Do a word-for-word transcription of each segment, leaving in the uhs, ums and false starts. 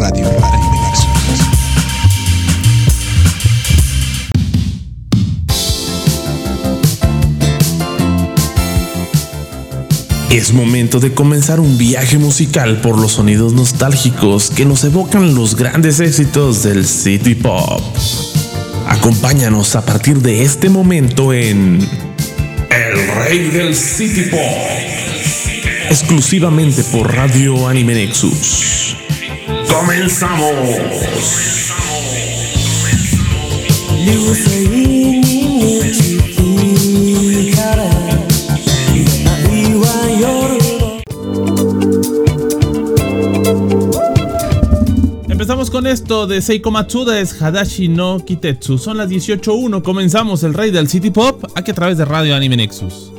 Radio Anime Nexus. Es momento de comenzar un viaje musical por los sonidos nostálgicos que nos evocan los grandes éxitos del City Pop. Acompáñanos a partir de este momento en El Rey del City Pop, exclusivamente por Radio Anime Nexus. ¡Comenzamos! Empezamos con esto de Seiko Matsuda, es Hadashi no Kitetsu. Son las dieciocho uno, comenzamos El Rey del City Pop, aquí a través de Radio Anime Nexus.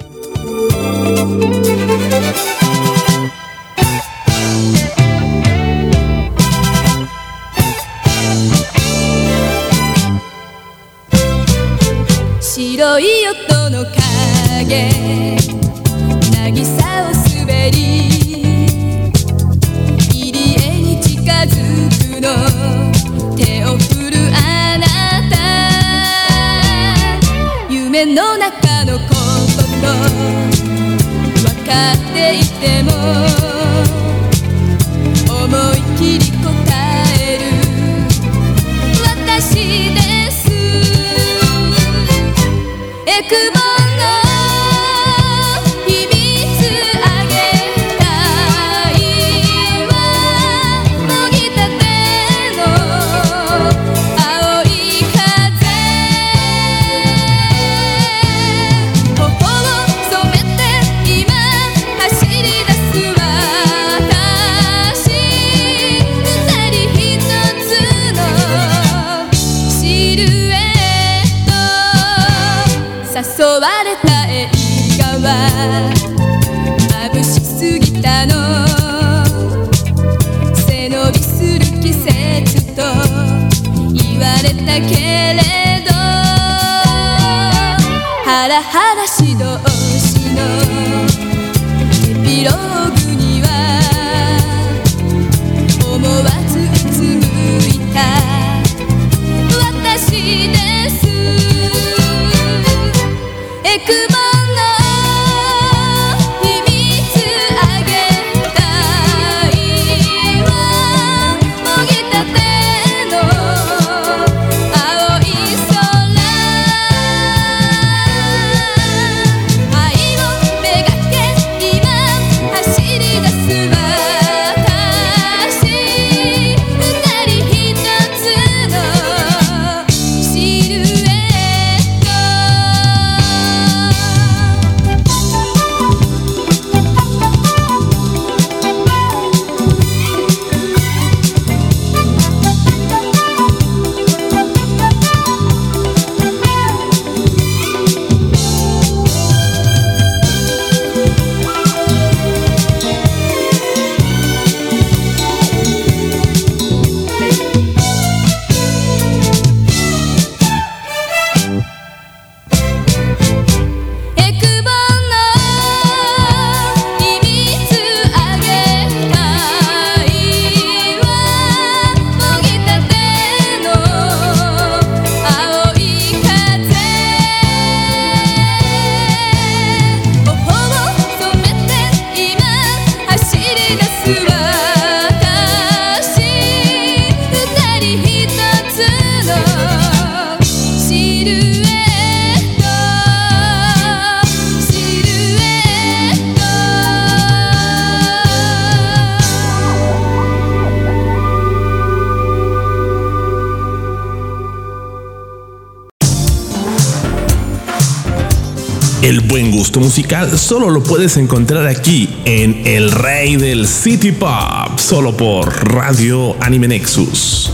El buen gusto musical solo lo puedes encontrar aquí en El Rey del City Pop, solo por Radio Anime Nexus.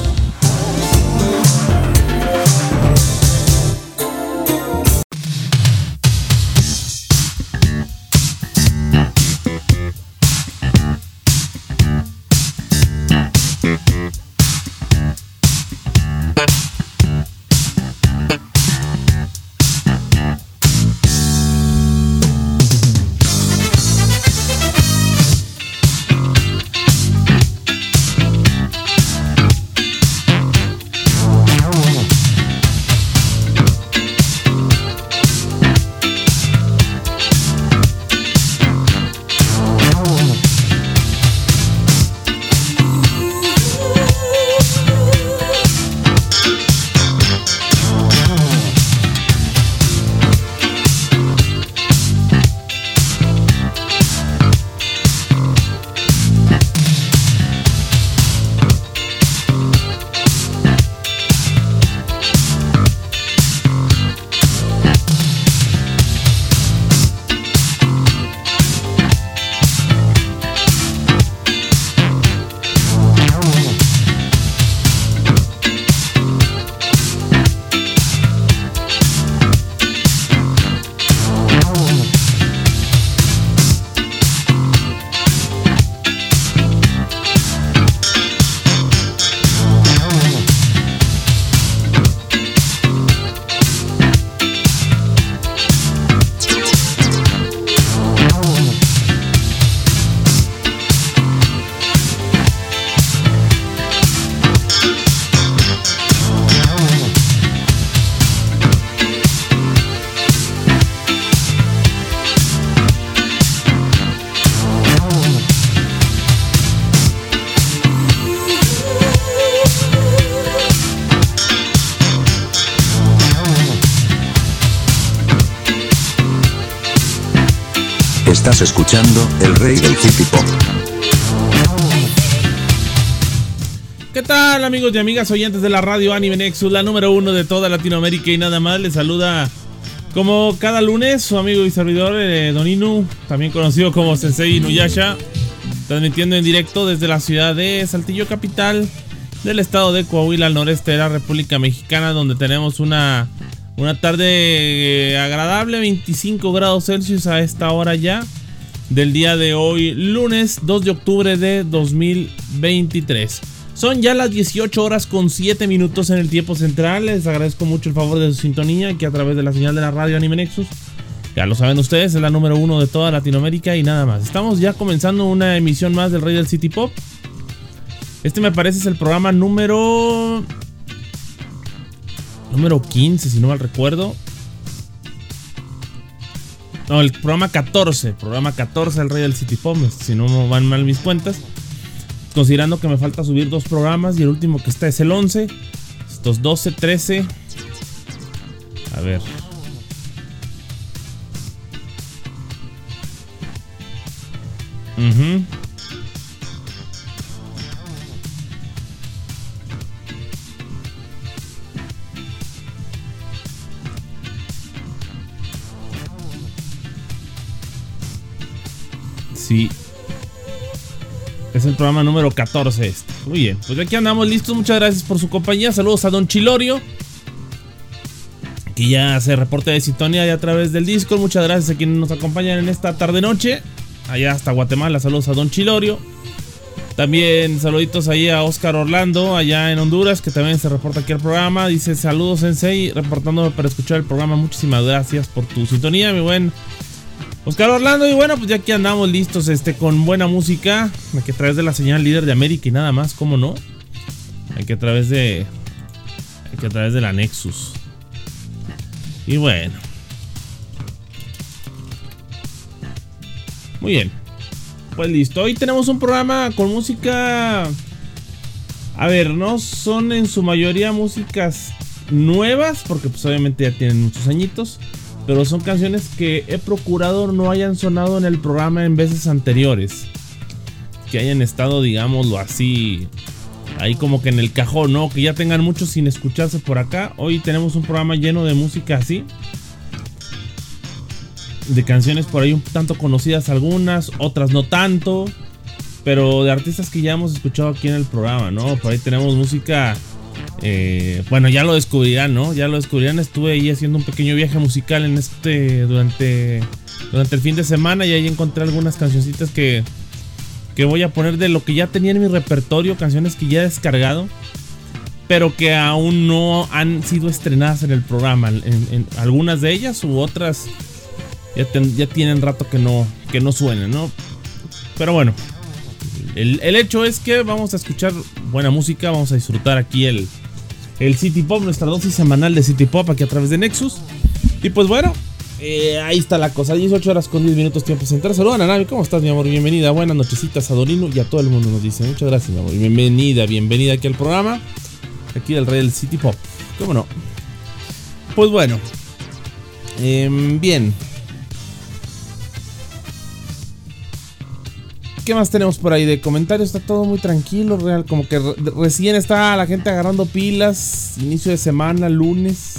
Estás escuchando El Rey del City Pop. ¿Qué tal, amigos y amigas oyentes de la radio Anime Nexus, la número uno de toda Latinoamérica y nada más? Les saluda como cada lunes su amigo y servidor eh, Don Inu, también conocido como Sensei Inuyasha, transmitiendo en directo desde la ciudad de Saltillo, capital del estado de Coahuila, al noreste de la República Mexicana, donde tenemos una, una tarde eh, agradable, veinticinco grados Celsius a esta hora ya del día de hoy, lunes dos de octubre de dos mil veintitrés. Son ya las dieciocho horas con siete minutos en el tiempo central. Les agradezco mucho el favor de su sintonía aquí a través de la señal de la radio Anime Nexus. Ya lo saben ustedes, es la número uno de toda Latinoamérica y nada más. Estamos ya comenzando una emisión más del Rey del City Pop. Este me parece es el programa número... Número quince, si no mal recuerdo. No, el programa catorce. Programa catorce del Rey del City Pop, si no van mal mis cuentas. Considerando que me falta subir dos programas y el último que está es el once. Estos doce, trece. A ver. Uh-huh. Sí. Es el programa número catorce este. Muy bien, pues aquí andamos listos. Muchas gracias por su compañía. Saludos a Don Chilorio, que ya hace reporte de sintonía ya a través del Discord. Muchas gracias a quienes nos acompañan en esta tarde noche. Allá hasta Guatemala, saludos a Don Chilorio. También saluditos ahí a Oscar Orlando, allá en Honduras, que también se reporta aquí al programa. Dice saludos Sensei, reportándome para escuchar el programa. Muchísimas gracias por tu sintonía, mi buen Oscar Orlando. Y bueno, pues ya aquí andamos listos este, con buena música. Aquí a través de la señal líder de América y nada más, ¿cómo no? Aquí a través de Aquí a través de la Nexus. Y bueno, muy bien, pues listo. Hoy tenemos un programa con música. A ver, no son en su mayoría músicas nuevas, porque pues obviamente ya tienen muchos añitos, pero son canciones que he procurado no hayan sonado en el programa en veces anteriores, que hayan estado, digámoslo así, ahí como que en el cajón, ¿no? Que ya tengan mucho sin escucharse por acá. Hoy tenemos un programa lleno de música así, de canciones por ahí un tanto conocidas algunas, otras no tanto, pero de artistas que ya hemos escuchado aquí en el programa, ¿no? Por ahí tenemos música... Eh, bueno, ya lo descubrirán, ¿no? Ya lo descubrirán. Estuve ahí haciendo un pequeño viaje musical en este durante durante el fin de semana y ahí encontré algunas cancioncitas que que voy a poner de lo que ya tenía en mi repertorio, canciones que ya he descargado, pero que aún no han sido estrenadas en el programa. En, en algunas de ellas u otras ya, ten, ya tienen rato que no que no suenan, ¿no? Pero bueno, el, el hecho es que vamos a escuchar buena música, vamos a disfrutar aquí el El City Pop, nuestra dosis semanal de City Pop aquí a través de Nexus. Y pues bueno, eh, ahí está la cosa, dieciocho horas con diez minutos tiempo central. Saludos a Nanavi, ¿cómo estás, mi amor? Bienvenida, buenas nochecitas a Dorino y a todo el mundo nos dice. Muchas gracias, mi amor. Bienvenida, bienvenida aquí al programa, aquí del Rey del City Pop. ¿Cómo no? Pues bueno, eh, bien. ¿Qué más tenemos por ahí de comentarios? Está todo muy tranquilo, real, como que re- recién está la gente agarrando pilas, inicio de semana, lunes.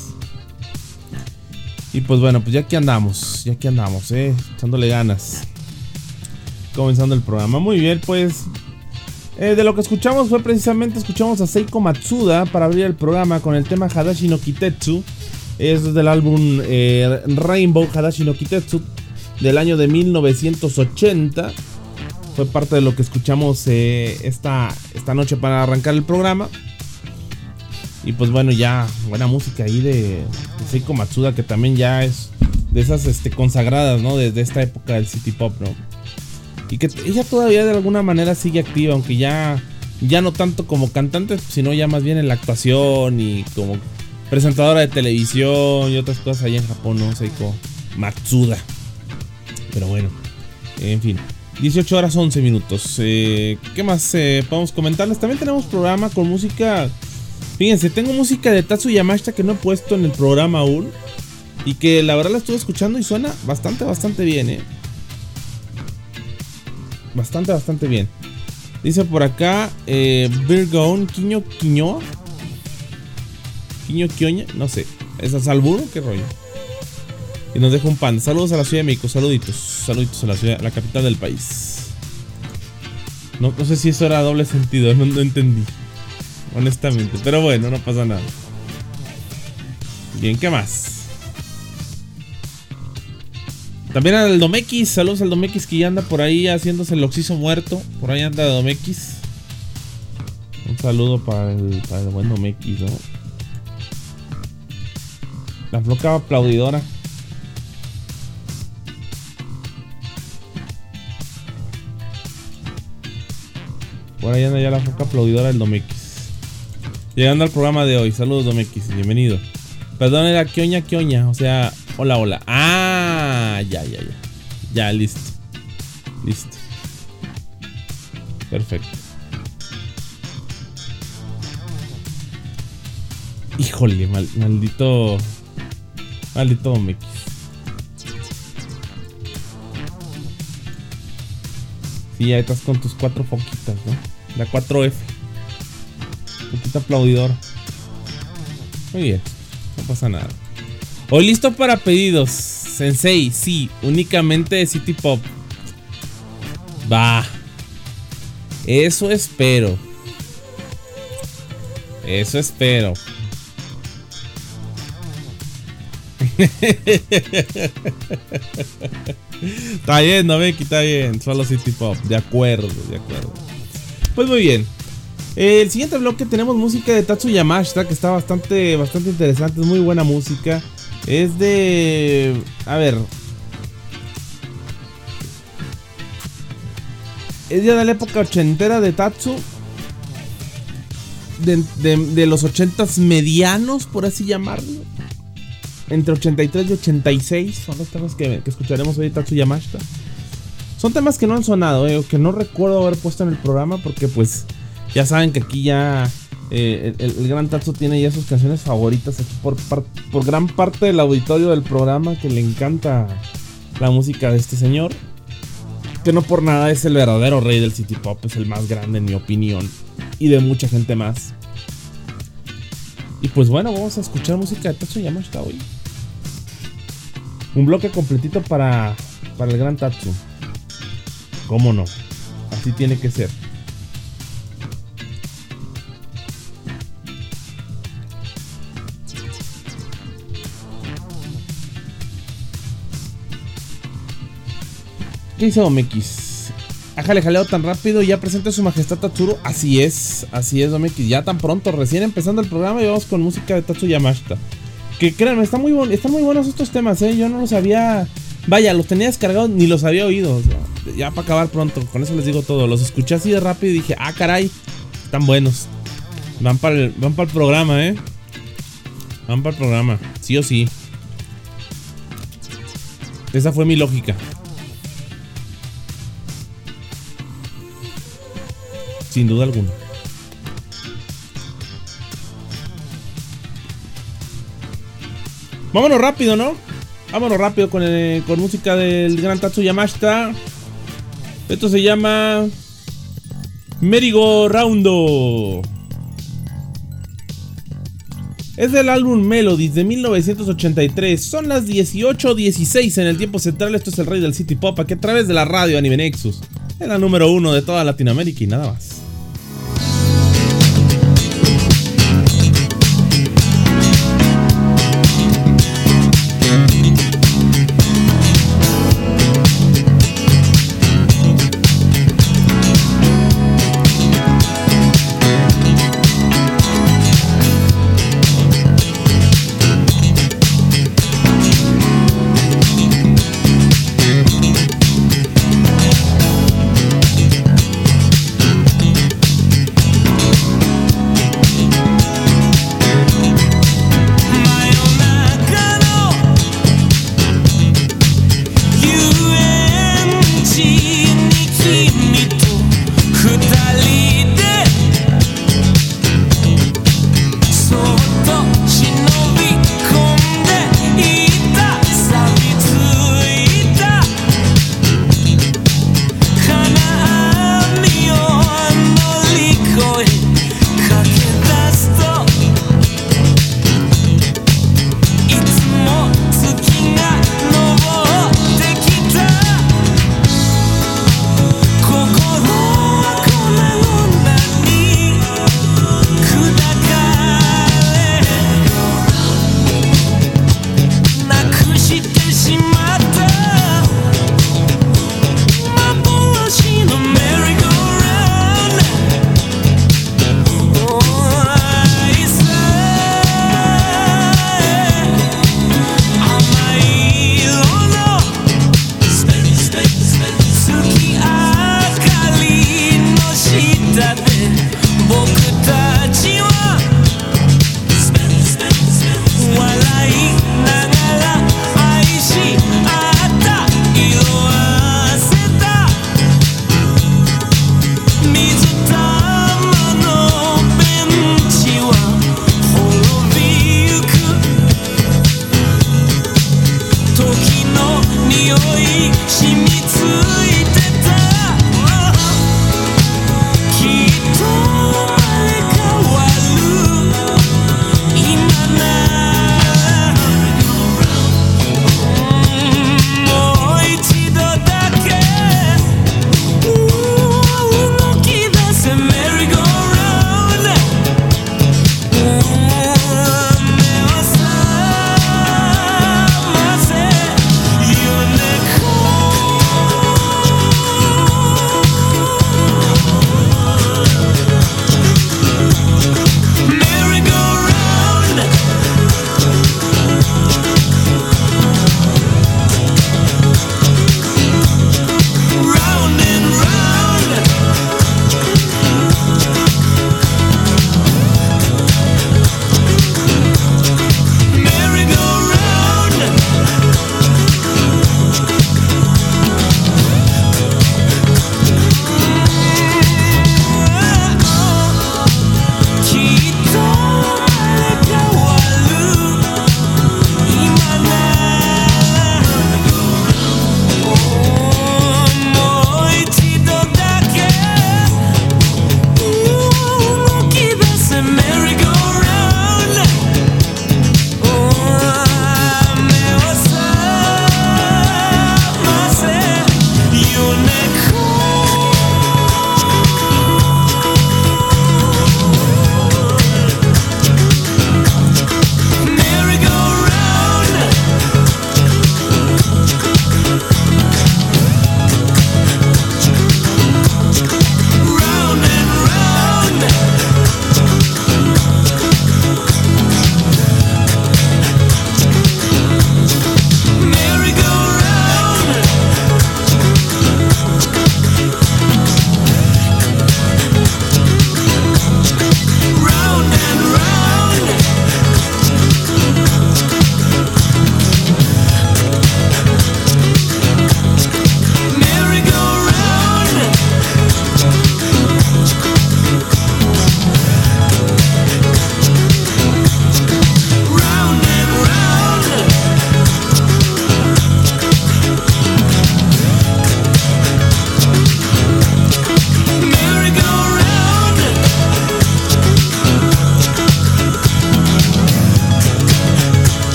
Y pues bueno, pues ya aquí andamos, ya aquí andamos, eh, echándole ganas, comenzando el programa. Muy bien, pues eh, de lo que escuchamos fue precisamente, escuchamos a Seiko Matsuda para abrir el programa con el tema Hadashi no Kitetsu. Es del álbum eh, Rainbow Hadashi no Kitetsu del año de mil novecientos ochenta. Fue parte de lo que escuchamos eh, esta, esta noche para arrancar el programa. Y pues bueno, ya buena música ahí de, de Seiko Matsuda, que también ya es de esas este, consagradas, ¿no? Desde esta época del City Pop, ¿no? Y que ella todavía de alguna manera sigue activa, aunque ya, ya no tanto como cantante, sino ya más bien en la actuación y como presentadora de televisión y otras cosas allá en Japón, ¿no? Seiko Matsuda. Pero bueno, en fin. dieciocho horas once minutos. Eh, ¿Qué más eh, podemos comentarles? También tenemos programa con música. Fíjense, tengo música de Tatsu Yamashita que no he puesto en el programa aún, y que la verdad la estuve escuchando y suena bastante, bastante bien, ¿eh? bastante, bastante bien. Dice por acá, eh, Virgon, Quiño, Quiñoa. Quiño, Quioña, no sé. ¿Es a Salburo? ¿Qué rollo? Y nos deja un pan. Saludos a la Ciudad de México, saluditos. Saluditos a la ciudad, a la capital del país. No, no sé si eso era doble sentido, no, no entendí. Honestamente, pero bueno, no pasa nada. Bien, ¿qué más? También al Domex, saludos al Domex que ya anda por ahí haciéndose el oxiso muerto. Por ahí anda Domex. Un saludo para el, para el buen Domex, ¿no? La floca aplaudidora. Por ahí anda ya la floca aplaudidora del Domex. Llegando al programa de hoy. Saludos, Domex, bienvenido. Perdón, era Quioña, Quioña. O sea, hola, hola. Ah, ya, ya, ya. Ya, listo. Listo. Perfecto. Híjole, mal, maldito. Maldito Domex. Sí, ahí estás con tus cuatro foquitas, ¿no? La cuatro F. Foquita aplaudidora. Muy bien. No pasa nada. Hoy listo para pedidos. Sensei, sí, únicamente de City Pop. Va. Eso espero. Eso espero. Está bien, no me quita bien. Solo City Pop. De acuerdo, de acuerdo. Pues muy bien. El siguiente bloque tenemos música de Tatsu Yamashita, que está bastante, bastante interesante, es muy buena música. Es de... A ver... Es ya de la época ochentera de Tatsu. De, de, de los ochentas medianos, por así llamarlo. Entre ochenta y tres y ochenta y seis son los temas que, que escucharemos hoy de Tatsu Yamashita. Son temas que no han sonado, eh, o que no recuerdo haber puesto en el programa, porque pues... Ya saben que aquí ya eh, el, el gran Tatsu tiene ya sus canciones favoritas aquí por, por, por gran parte del auditorio del programa, que le encanta la música de este señor. Que no por nada es el verdadero rey del City Pop, es el más grande en mi opinión y de mucha gente más. Y pues bueno, vamos a escuchar música de Tatsu Yamashita hoy. Un bloque completito para, para el gran Tatsu. ¿Cómo no? Así tiene que ser. ¿Qué hizo Domex? Ájale, jaleo tan rápido, ya presenta su majestad Tatsuro. Así es, así es, Domex. Ya tan pronto, recién empezando el programa y vamos con música de Tatsu Yamashita. Que créanme, están muy, bon están muy buenos estos temas, eh. Yo no los había... Vaya, los tenía descargados, ni los había oído. O sea, ya para acabar pronto, con eso les digo todo. Los escuché así de rápido y dije, ah, caray, están buenos. Van para el, van para el programa, eh. Van para el programa, sí o sí. Esa fue mi lógica. Sin duda alguna. Vámonos rápido, ¿no? Vámonos rápido con, el, con música del gran Tatsu Yamashita. Esto se llama Merigo Roundo. Es del álbum Melodies de mil novecientos ochenta y tres. Son las dieciocho dieciséis en el tiempo central. Esto es el rey del City Pop, aquí a través de la radio Anime Nexus. Es la número uno de toda Latinoamérica y nada más.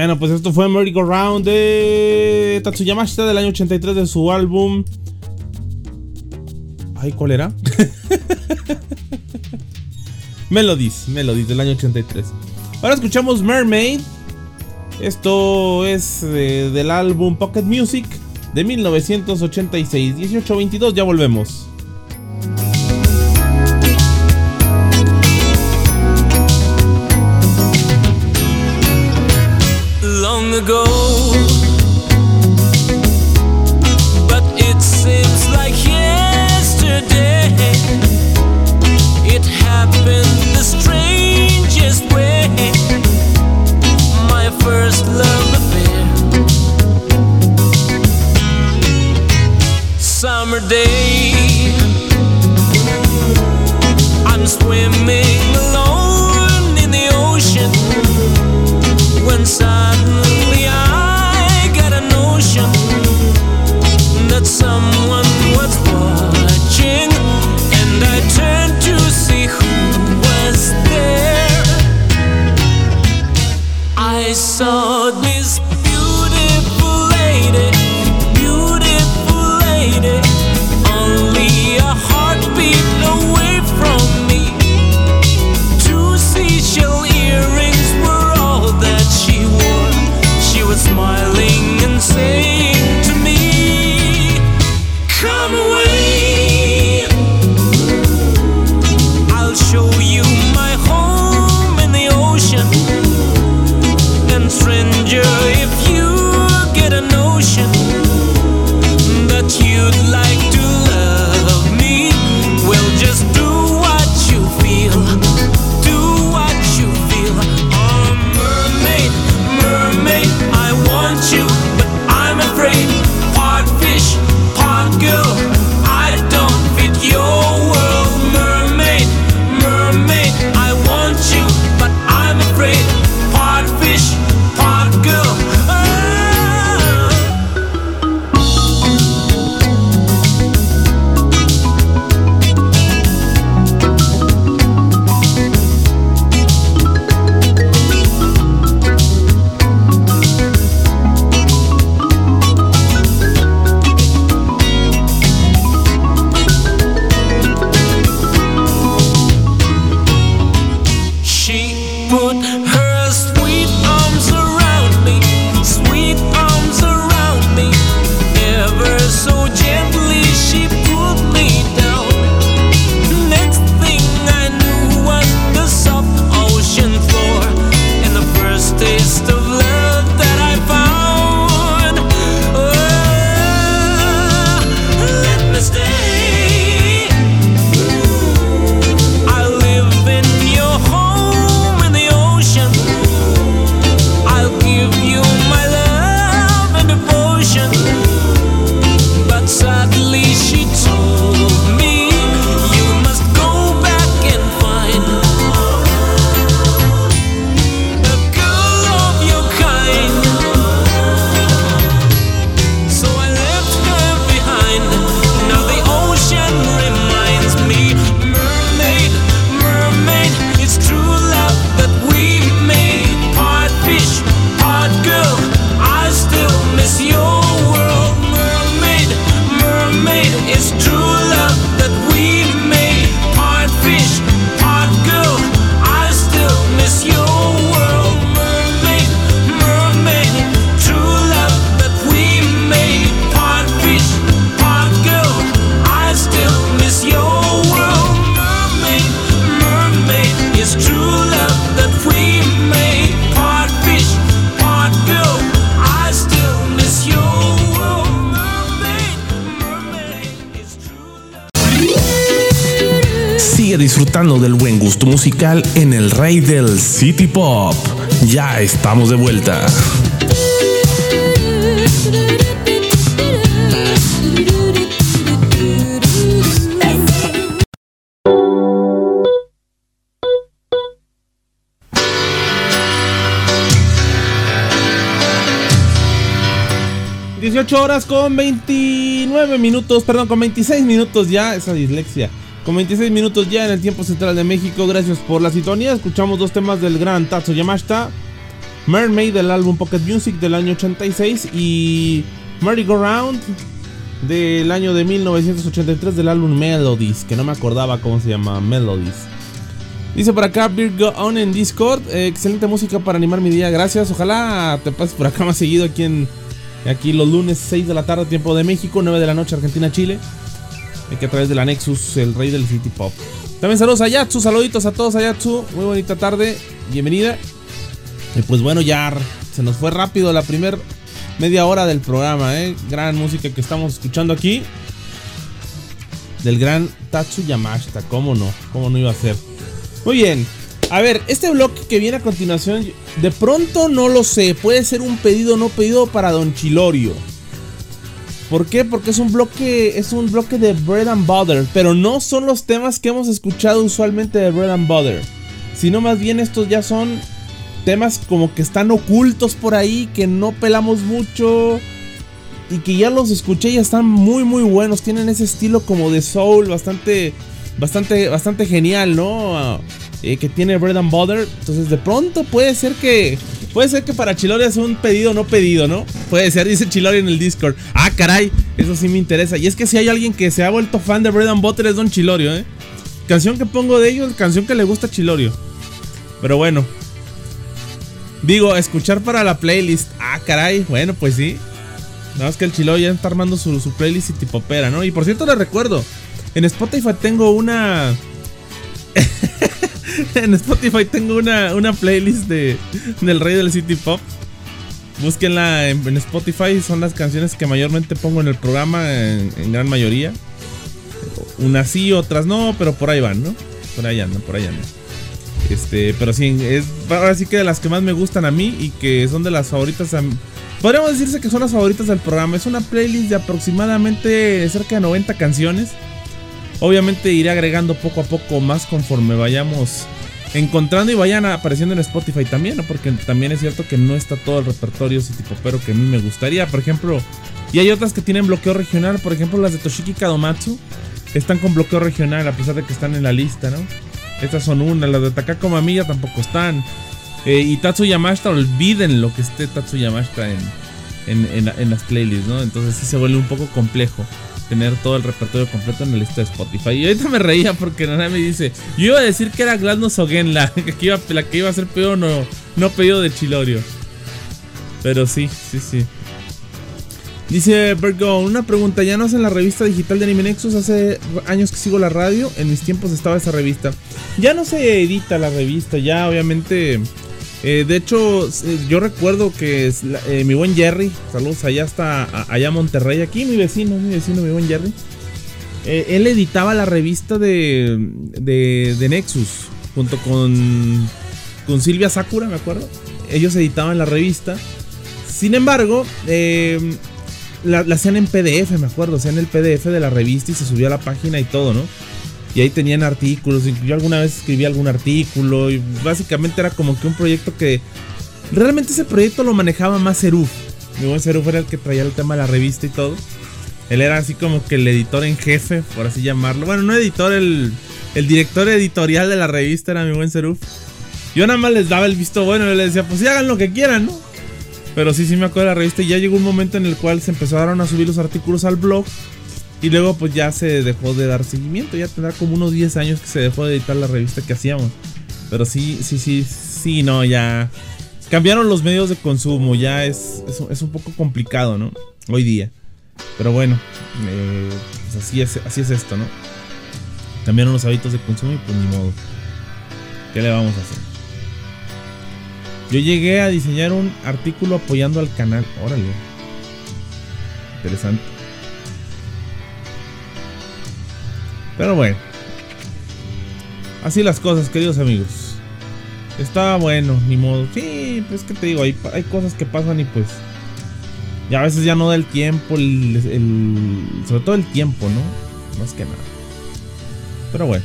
Bueno, pues esto fue Merry Go Round de Tatsuyamashita del año ochenta y tres de su álbum. Ay, ¿cuál era? Melodies, Melodies del año ochenta y tres. Ahora escuchamos Mermaid. Esto es eh, del álbum Pocket Music de mil novecientos ochenta y seis. dieciocho veintidós, ya volvemos. Long ago, but it seems like yesterday. It happened the strangest way. My first love affair. Summer day, I'm swimming alone in the ocean, when suddenly I got a notion that someone was watching, and I turned to see who was there. I saw this beautiful lady, beautiful lady, only a heartbeat away from me. Two seashell earrings were all that she wore. She was smiling and saying to me, come away, I'll show you my home in the ocean. And stranger, if you get a notion that you'd like to love me, well, just do what you feel, do what you feel. Oh, mermaid, mermaid, I want you, but I'm afraid. Part fish, part girl, I don't fit your world. Mermaid, mermaid, I want you, but I'm afraid. Part fish, part girl. Ah. She put her sweet arms around me, sweet arms around me. Ever so gently she pulled me down. Next thing I knew was the soft ocean floor, and the first taste of love that I found. Oh, let me stay. I live in your home in the ocean. I'll give you my love and devotion. But sadly she told me you must go back and find a girl of your kind. So I left her behind. Now the ocean reminds me, mermaid, mermaid, it's true love that we made. Part fish, part girl, I still miss your world. Mermaid, mermaid, it's true love that we made. Part fish, part girl, I still miss your world. Mermaid, mermaid, true love that we made. Part fish, part girl, I still miss your world. Mermaid, mermaid, it's true love that we made. Part fish, part girl, I still miss your world. Mermaid, mermaid, it's true love. Sigue disfrutando del buen gusto musical en el rey del City Pop. Ya estamos de vuelta. dieciocho horas con veintinueve minutos, perdón, con veintiséis minutos ya, esa dislexia. Con veintiséis minutos ya en el tiempo central de México. Gracias por la sintonía. Escuchamos dos temas del gran Tatsuyamashita. Mermaid del álbum Pocket Music del año ochenta y seis y Merry Go Round del año de mil novecientos ochenta y tres del álbum Melodies, que no me acordaba cómo se llama, Melodies. Dice por acá Virgo On en Discord, eh, excelente música para animar mi día, gracias. Ojalá te pases por acá más seguido aquí en aquí los lunes seis de la tarde tiempo de México, nueve de la noche Argentina, Chile. Aquí a través de la Nexus, el rey del City Pop. También saludos a Yatsu, saluditos a todos a Yatsu, muy bonita tarde, bienvenida. Y pues bueno, ya se nos fue rápido la primer media hora del programa, ¿eh? Gran música que estamos escuchando aquí. Del gran Tatsu Yamashita, cómo no, cómo no iba a ser. Muy bien, a ver, este bloque que viene a continuación, de pronto no lo sé, puede ser un pedido o no pedido para Don Chilorio. ¿Por qué? Porque es un bloque, es un bloque de Bread and Butter, pero no son los temas que hemos escuchado usualmente de Bread and Butter, sino más bien estos ya son temas como que están ocultos por ahí, que no pelamos mucho y que ya los escuché y están muy muy buenos. Tienen ese estilo como de soul bastante, bastante, bastante genial, ¿no? Eh, que tiene Bread and Butter. Entonces de pronto puede ser que, puede ser que para Chilorio es un pedido o no pedido, ¿no? Puede ser, dice Chilorio en el Discord. Ah, caray, eso sí me interesa. Y es que si hay alguien que se ha vuelto fan de Bread and Butter es Don Chilorio, ¿eh? Canción que pongo de ellos, canción que le gusta a Chilorio. Pero bueno, digo, escuchar para la playlist. Ah, caray, bueno, pues sí. Nada más que el Chilorio ya está armando su, su playlist y tipo opera, ¿no? Y por cierto les recuerdo, en Spotify tengo una... en Spotify tengo una, una playlist de, del rey del City Pop. Búsquenla en, en Spotify, son las canciones que mayormente pongo en el programa, en, en gran mayoría. Unas sí, otras no, pero por ahí van, ¿no? Por ahí andan, por ahí andan. Este, pero sí, es ahora sí que de las que más me gustan a mí y que son de las favoritas a mí. Podríamos decirse que son las favoritas del programa. Es una playlist de aproximadamente cerca de noventa canciones. Obviamente iré agregando poco a poco más conforme vayamos encontrando y vayan apareciendo en Spotify también, ¿no? Porque también es cierto que no está todo el repertorio city popero que a mí me gustaría, por ejemplo. Y hay otras que tienen bloqueo regional, por ejemplo las de Toshiki Kadomatsu están con bloqueo regional a pesar de que están en la lista, ¿no? Estas son unas, las de Takako Mamiya tampoco están. Eh, y Tatsu Yamashita, olviden lo que esté Tatsu Yamashita en, en, en, en las playlists, ¿no? Entonces sí se vuelve un poco complejo tener todo el repertorio completo en la lista de Spotify. Y ahorita me reía porque Nana me dice, yo iba a decir que era Glad no Sogen la que iba, la que iba a ser pedido, no, no pedido de Chilorio. Pero sí, sí, sí. Dice Virgo, una pregunta, ¿ya no hacen la revista digital de Anime Nexus? Hace años que sigo la radio, en mis tiempos estaba esa revista. Ya no se edita la revista, ya obviamente. Eh, de hecho, yo recuerdo que es la, eh, mi buen Jerry, saludos allá hasta allá a Monterrey, aquí mi vecino, mi vecino, mi buen Jerry. Eh, él editaba la revista de, de, de Nexus, junto con, con Silvia Sakura, me acuerdo. Ellos editaban la revista. Sin embargo, eh... La, la hacían en P D F, me acuerdo, hacían el P D F de la revista y se subió a la página y todo, ¿no? Y ahí tenían artículos, yo alguna vez escribí algún artículo y básicamente era como que un proyecto que... Realmente ese proyecto lo manejaba más Seruf. Mi buen Seruf era el que traía el tema de la revista y todo. Él era así como que el editor en jefe, por así llamarlo. Bueno, no editor, el, el director editorial de la revista era mi buen Seruf. Yo nada más les daba el visto bueno y les decía, pues sí, hagan lo que quieran, ¿no? Pero sí, sí me acuerdo de la revista y ya llegó un momento en el cual se empezaron a subir los artículos al blog. Y luego pues ya se dejó de dar seguimiento. Ya tendrá como unos diez años que se dejó de editar la revista que hacíamos. Pero sí, sí, sí, sí, no, ya cambiaron los medios de consumo. Ya es, es, es un poco complicado, ¿no? Hoy día. Pero bueno, eh, pues así es, así es esto, ¿no? Cambiaron los hábitos de consumo y pues ni modo. ¿Qué le vamos a hacer? Yo llegué a diseñar un artículo apoyando al canal. Órale. Interesante. Pero bueno. Así las cosas, queridos amigos. Está bueno, ni modo. Sí, pues que te digo, hay, hay cosas que pasan y pues... Y a veces ya no da el tiempo, el, el, sobre todo el tiempo, ¿no? Más que nada. Pero bueno.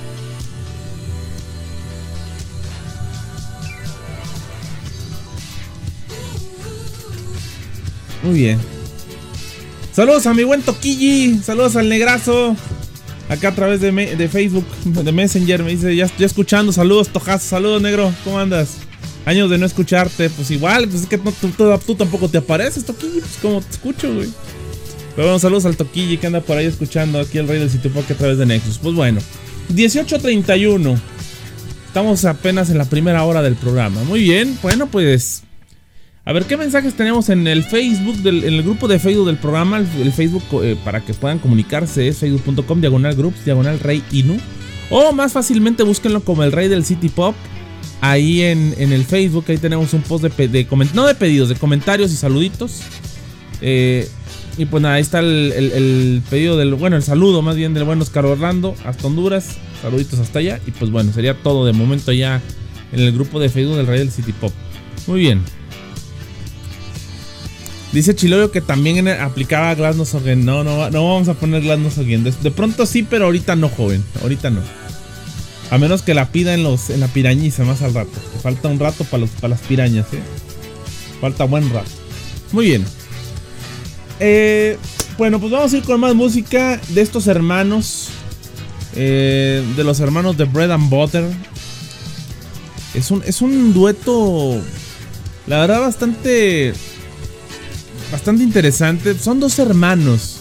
Muy bien. Saludos a mi buen Toquilli. Saludos al Negrazo. Acá a través de, me, de Facebook, de Messenger. Me dice, ya, ya escuchando. Saludos, Tojazo. Saludos, negro. ¿Cómo andas? Años de no escucharte, pues igual, pues es que no, tú, tú, tú tampoco te apareces, Toquilli, pues como te escucho, güey. Pero bueno, saludos al Toquilli que anda por ahí escuchando aquí el Rey del City Pop a través de Nexus. Pues bueno, dieciocho treinta y uno. Estamos apenas en la primera hora del programa. Muy bien, bueno, pues a ver qué mensajes tenemos en el Facebook, del, en el grupo de Facebook del programa. El, el Facebook eh, para que puedan comunicarse es facebook punto com diagonal groups diagonal Rey Inu. O más fácilmente búsquenlo como el Rey del City Pop. Ahí en, en el Facebook, ahí tenemos un post de, de coment- no de pedidos, de comentarios y saluditos. Eh, y pues nada, ahí está el, el, el pedido del, bueno, el saludo más bien del buen Oscar Orlando hasta Honduras. Saluditos hasta allá. Y pues bueno, sería todo de momento ya en el grupo de Facebook del Rey del City Pop. Muy bien. Dice Chilorio que también aplicaba Glasnost Again. No, no, no vamos a poner Glasnost Again. De, de pronto sí, pero ahorita no, joven. Ahorita no. A menos que la pida en los en la pirañiza más al rato. Que falta un rato para los para las pirañas, ¿eh? Falta buen rato. Muy bien. Eh, bueno, pues vamos a ir con más música de estos hermanos. Eh, de los hermanos de Bread and Butter. Es un, es un dueto, la verdad, bastante... Bastante interesante. Son dos hermanos.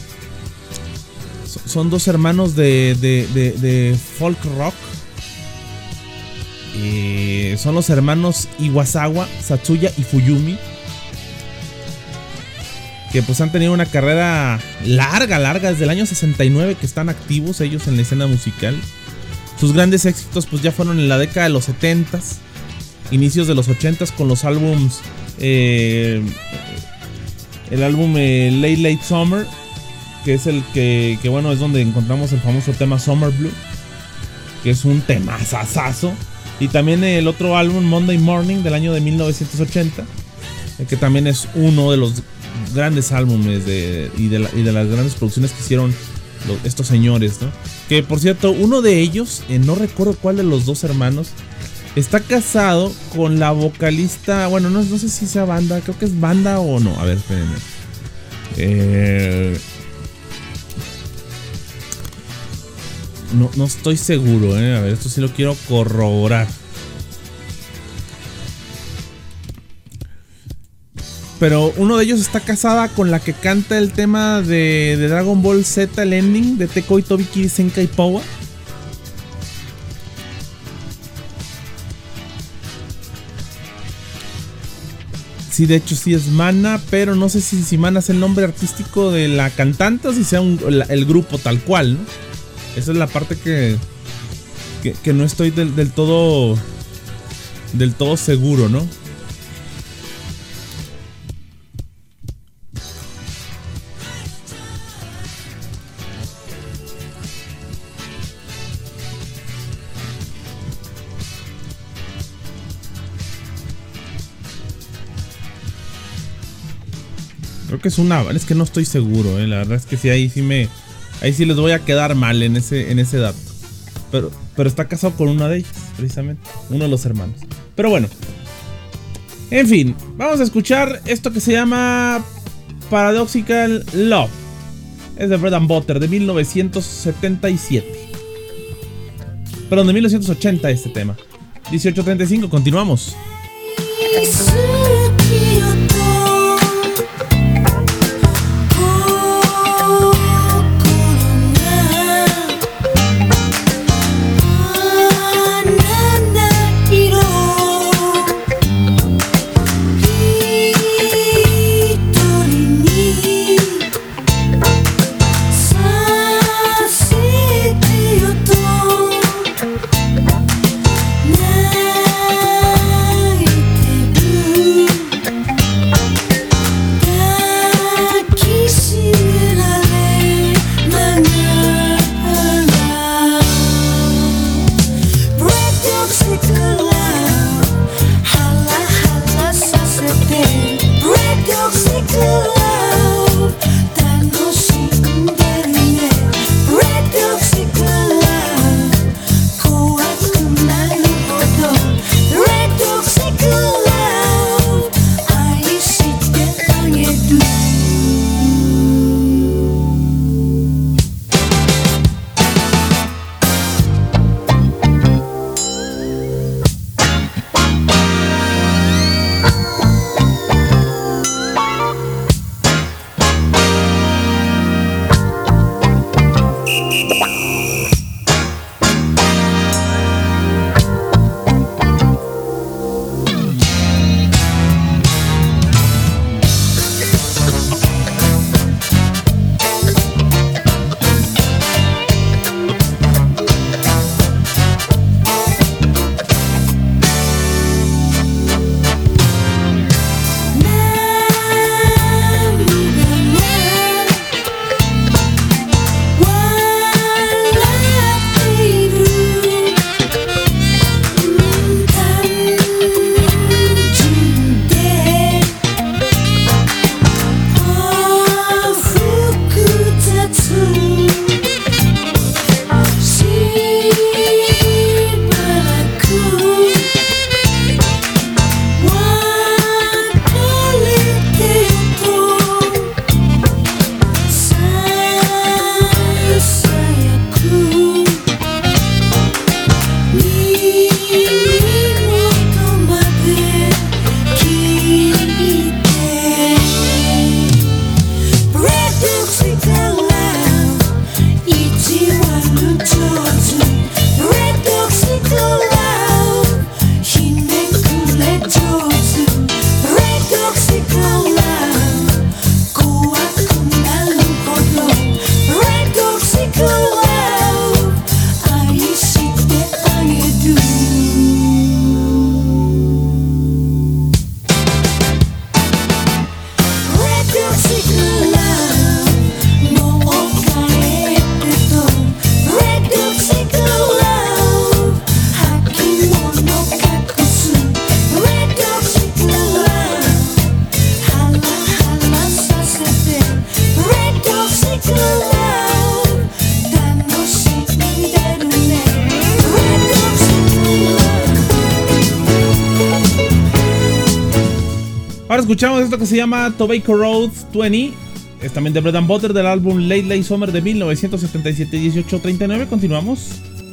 Son dos hermanos de, de, de, de folk rock. Eh, son los hermanos Iwasawa, Satsuya y Fuyumi. Que pues han tenido una carrera larga, larga. Desde el año sesenta y nueve que están activos ellos en la escena musical. Sus grandes éxitos pues ya fueron en la década de los setentas. Inicios de los ochentas con los álbums... Eh, el álbum eh, Late Late Summer, que es el que, que bueno, es donde encontramos el famoso tema Summer Blue, que es un temazazazo. Y también el otro álbum Monday Morning del año de mil novecientos ochenta, que también es uno de los grandes álbumes de, y, de la, y de las grandes producciones que hicieron los, estos señores, ¿no? Que por cierto, uno de ellos, eh, no recuerdo cuál de los dos hermanos, está casado con la vocalista. Bueno, no, no sé si sea banda. Creo que es banda o no. A ver, espérenme. Eh, no, no estoy seguro, eh. A ver, esto sí lo quiero corroborar. Pero uno de ellos está casada con la que canta el tema de, de Dragon Ball Z, el ending de Tekoi Tobiki Senkai Powa. Sí, de hecho sí es Mana, pero no sé si, si Mana es el nombre artístico de la cantante o si sea un, la, el grupo tal cual, ¿no? Esa es la parte que, que, que no estoy del, del todo del todo seguro, ¿no? Creo que es una, es que no estoy seguro, eh. La verdad es que sí, ahí sí me, ahí sí les voy a quedar mal en ese, en ese dato. Pero, pero está casado con una de ellas, precisamente, uno de los hermanos. Pero bueno, en fin, vamos a escuchar esto que se llama Paradoxical Love. Es de Bread and Butter de mil novecientos setenta y siete. Perdón, de mil novecientos ochenta este tema. dieciocho treinta y cinco, continuamos. Night blue. escuchamos esto que se llama Tobacco Road veinte. Es también de Bread and Butter del álbum Late Late Summer de mil novecientos setenta y siete, dieciocho treinta y nueve. Continuamos.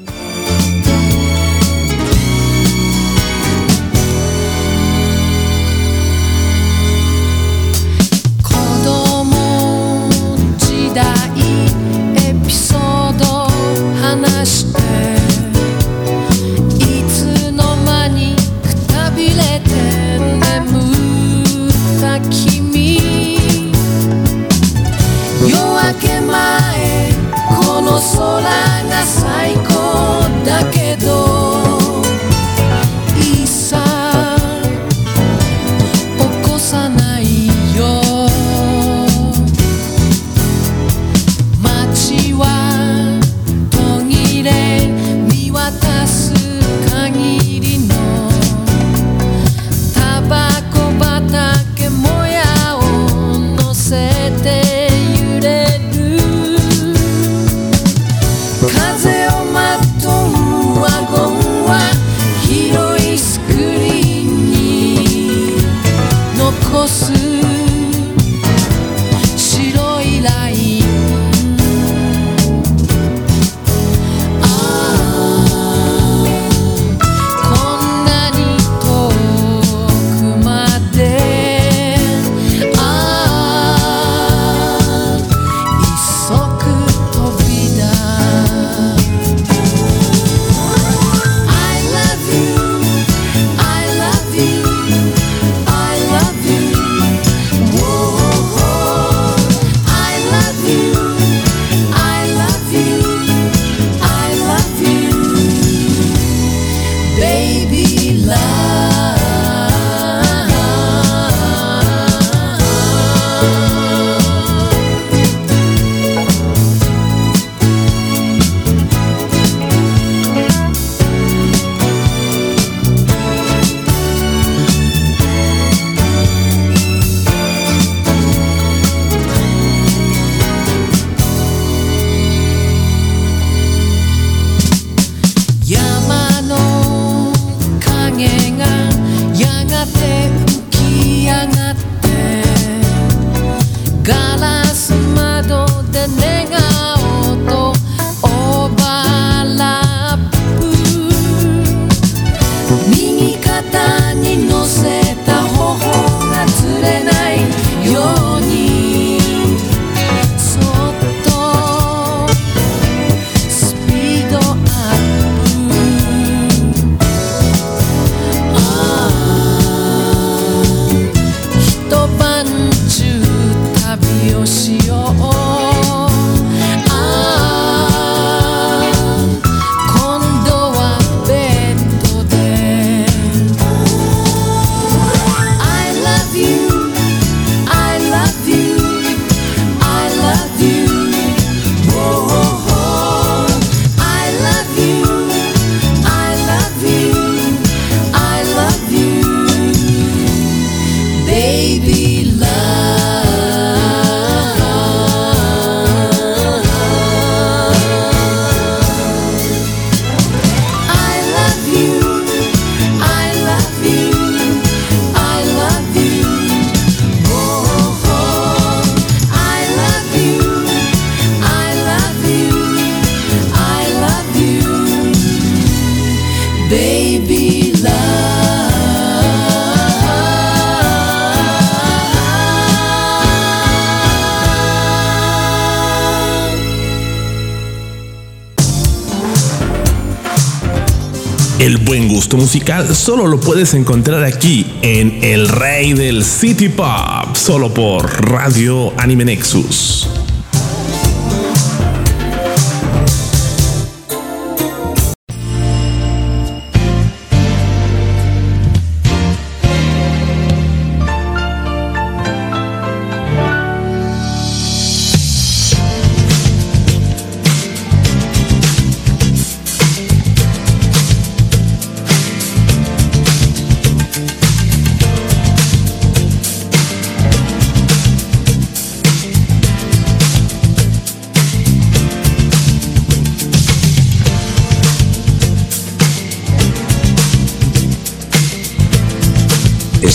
El buen gusto musical solo lo puedes encontrar aquí en El Rey del City Pop, solo por Radio Anime Nexus.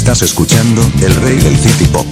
Estás escuchando el rey del City Pop.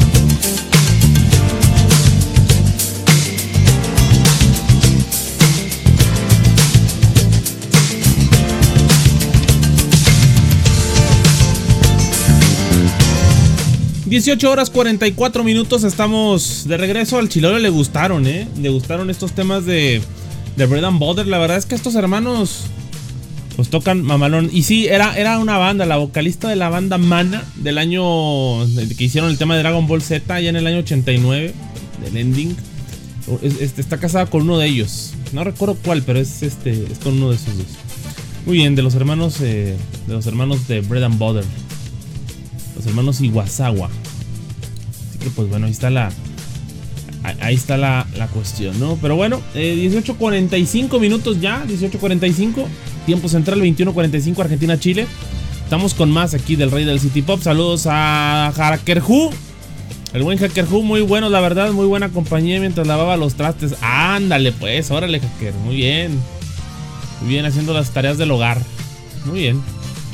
dieciocho horas cuarenta y cuatro minutos, estamos de regreso. Al Chilolo le gustaron, eh. Le gustaron estos temas de, de Bread and Butter. La verdad es que estos hermanos pues tocan mamalón. Y sí, era, era una banda, la vocalista de la banda Mana, del año que hicieron el tema de Dragon Ball Z, ya en el año ochenta y nueve, del ending. Este, está casada con uno de ellos. No recuerdo cuál, pero es este es con uno de esos dos. Muy bien, de los hermanos eh, de los hermanos de Bread and Butter, los hermanos Iwasawa. Así que pues bueno, ahí está la ahí está la, la cuestión, ¿no? Pero bueno, eh, dieciocho cuarenta y cinco minutos ya, dieciocho cuarenta y cinco, tiempo central, veintiuno cuarenta y cinco, Argentina-Chile. Estamos con más aquí del Rey del City Pop. Saludos a Hackerhu, el buen Hackerhu, muy bueno, la verdad, muy buena compañía mientras lavaba los trastes. Ándale pues, órale Hacker, muy bien. Muy bien, haciendo las tareas del hogar. Muy bien.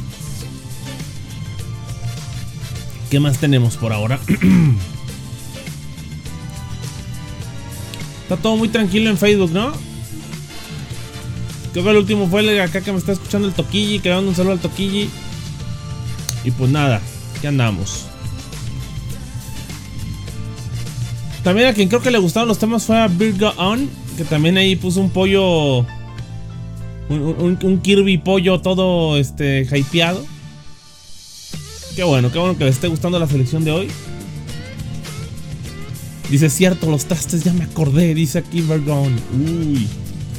¿Qué más tenemos por ahora? Está todo muy tranquilo en Facebook, ¿no? Creo que el último fue el acá que me está escuchando, el Toquilli, que le mando un saludo al Toquilli. Y pues nada, ¿qué andamos? También a quien creo que le gustaron los temas fue a Virgo On, que también ahí puso un pollo, un, un, un Kirby pollo todo este hypeado. Qué bueno, qué bueno que les esté gustando la selección de hoy. Dice, cierto, los trastes, ya me acordé, dice aquí Vergon. Uy.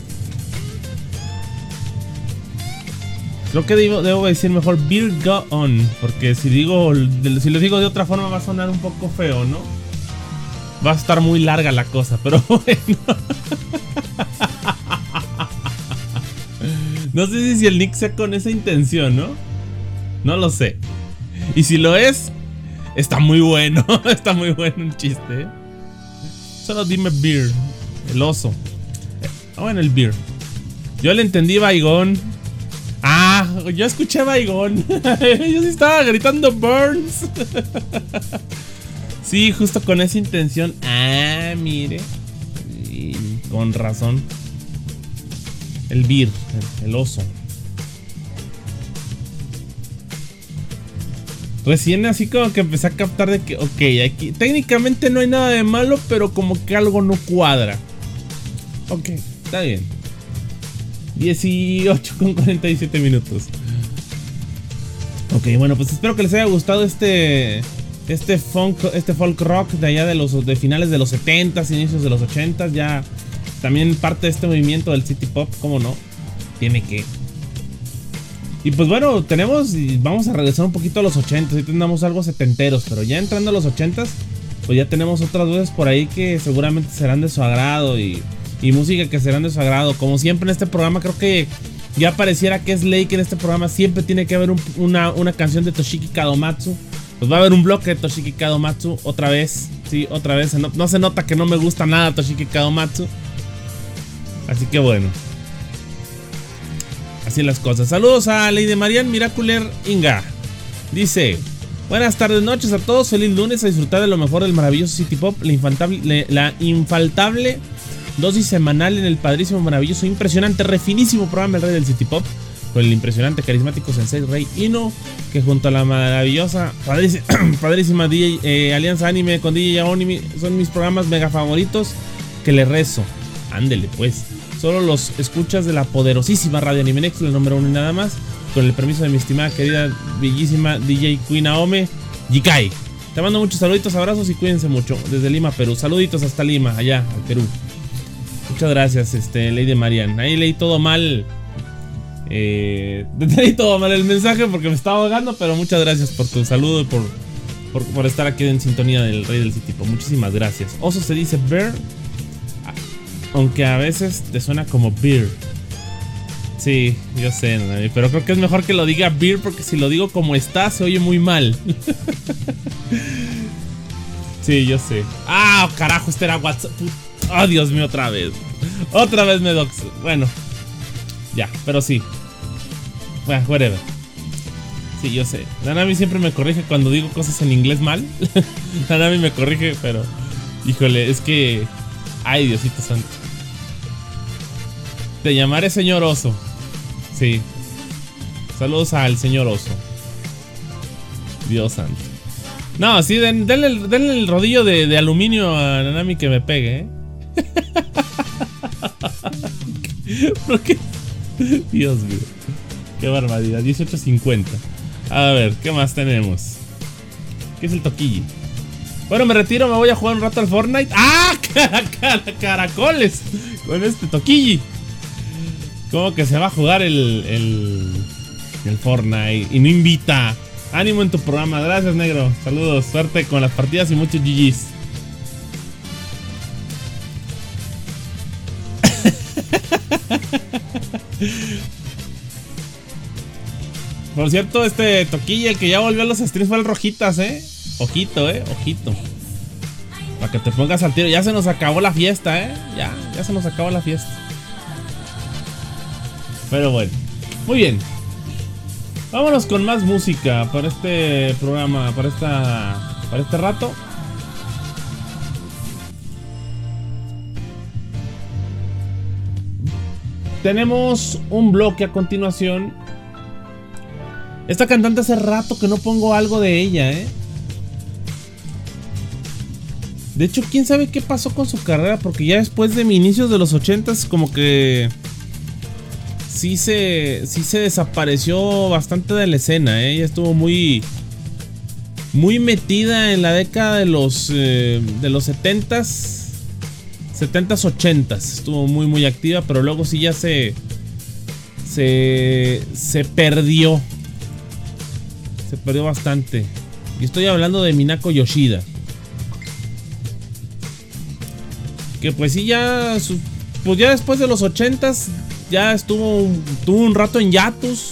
Creo que debo, debo decir mejor Virgon, porque si digo, si lo digo de otra forma va a sonar un poco feo, ¿no? Va a estar muy larga la cosa, pero bueno. No sé si el nick sea con esa intención, ¿no? No lo sé. Y si lo es, está muy bueno. Está muy bueno el chiste, ¿eh? Solo dime beer, el oso. Ah, bueno, el beer. Yo le entendí Baigón. Ah, yo escuché Baigón. Yo sí estaba gritando Burns. Sí, justo con esa intención. Ah, mire. Y con razón. El beer, el, el oso. Recién así como que empecé a captar de que, ok, aquí técnicamente no hay nada de malo, pero como que algo no cuadra. Ok, está bien. dieciocho con cuarenta y siete minutos. Ok, bueno, pues espero que les haya gustado este este funk, este folk rock de allá de los de finales de los setentas, inicios de los ochentas, ya también parte de este movimiento del City Pop, ¿cómo no? Tiene que. Y pues bueno, tenemos y vamos a regresar un poquito a los ochentas. Ahí tenemos algo setenteros, pero ya entrando a los ochentas, pues ya tenemos otras voces por ahí que seguramente serán de su agrado y, y música que serán de su agrado. Como siempre en este programa, creo que ya pareciera que es ley que en este programa siempre tiene que haber un, una, una canción de Toshiki Kadomatsu. Pues va a haber un bloque de Toshiki Kadomatsu otra vez. Sí, otra vez. No, no se nota que no me gusta nada Toshiki Kadomatsu. Así que bueno, así las cosas. Saludos a Lady Marian Miraculer Inga. Dice, buenas tardes, noches a todos. Feliz lunes, a disfrutar de lo mejor del maravilloso City Pop. La infaltable, la infaltable dosis semanal en el padrísimo, maravilloso, impresionante, refinísimo programa El Rey del City Pop, con el impresionante, carismático Sensei Rey Ino, que junto a la maravillosa, padrísima, padrísima D J, eh, Alianza Anime con D J Yaonimi son mis programas mega favoritos que le rezo. Ándele pues. Solo los escuchas de la poderosísima Radio Anime Next, el número uno y nada más. Con el permiso de mi estimada, querida, bellísima D J Queen Aome Yikai. Te mando muchos saluditos, abrazos y cuídense mucho. Desde Lima, Perú. Saluditos hasta Lima, allá, al Perú. Muchas gracias, este, Lady Marian. Ahí leí todo mal. Eh, leí todo mal el mensaje porque me estaba ahogando, pero muchas gracias por tu saludo y por, por, por estar aquí en sintonía del Rey del City Pop. Muchísimas gracias. Oso se dice bear, aunque a veces te suena como beer. Sí, yo sé, ¿no? Pero creo que es mejor que lo diga beer, porque si lo digo como está se oye muy mal. Sí, yo sé. Ah, carajo, este era WhatsApp. Oh, Dios mío, otra vez. Otra vez me dox. Bueno, ya, pero sí. Bueno, whatever. Sí, yo sé. Nanami siempre me corrige cuando digo cosas en inglés mal. Nanami me corrige, pero... Híjole, es que... Ay, Diosito santo. Te llamaré señor Oso. Sí. Saludos al señor Oso. Dios santo. No, sí, den, denle, denle el rodillo de, de aluminio a Nanami que me pegue, ¿eh? ¿Por qué? Dios mío. Qué barbaridad. dieciocho cincuenta. A ver, ¿qué más tenemos? ¿Qué es el toquilli? Bueno, me retiro, me voy a jugar un rato al Fortnite. ¡Ah! Cara, cara, caracoles. Con este toquilli. ¿Cómo que se va a jugar el, el, el Fortnite? Y no invita. Ánimo en tu programa. Gracias, negro. Saludos. Suerte con las partidas y muchos G Gs. Por cierto, este toquilli, el que ya volvió a los streams fue el Rojitas, eh. Ojito, eh. Ojito. Para que te pongas al tiro. Ya se nos acabó la fiesta, eh. Ya, ya se nos acabó la fiesta. Pero bueno. Muy bien. Vámonos con más música para este programa, para esta, para este rato. Tenemos un bloque a continuación. Esta cantante hace rato que no pongo algo de ella, ¿eh? De hecho, quién sabe qué pasó con su carrera, porque ya después de inicios de los ochentas como que sí se, sí se desapareció bastante de la escena, ¿eh? Ella estuvo muy, muy metida en la década de los, eh, de los setentas, setentas, ochentas. Estuvo muy, muy activa, pero luego sí ya se, se, se perdió. Se perdió bastante. Y estoy hablando de Minako Yoshida. Que pues sí ya... Pues ya después de los ochentas... Ya estuvo... Tuvo un rato en hiatus.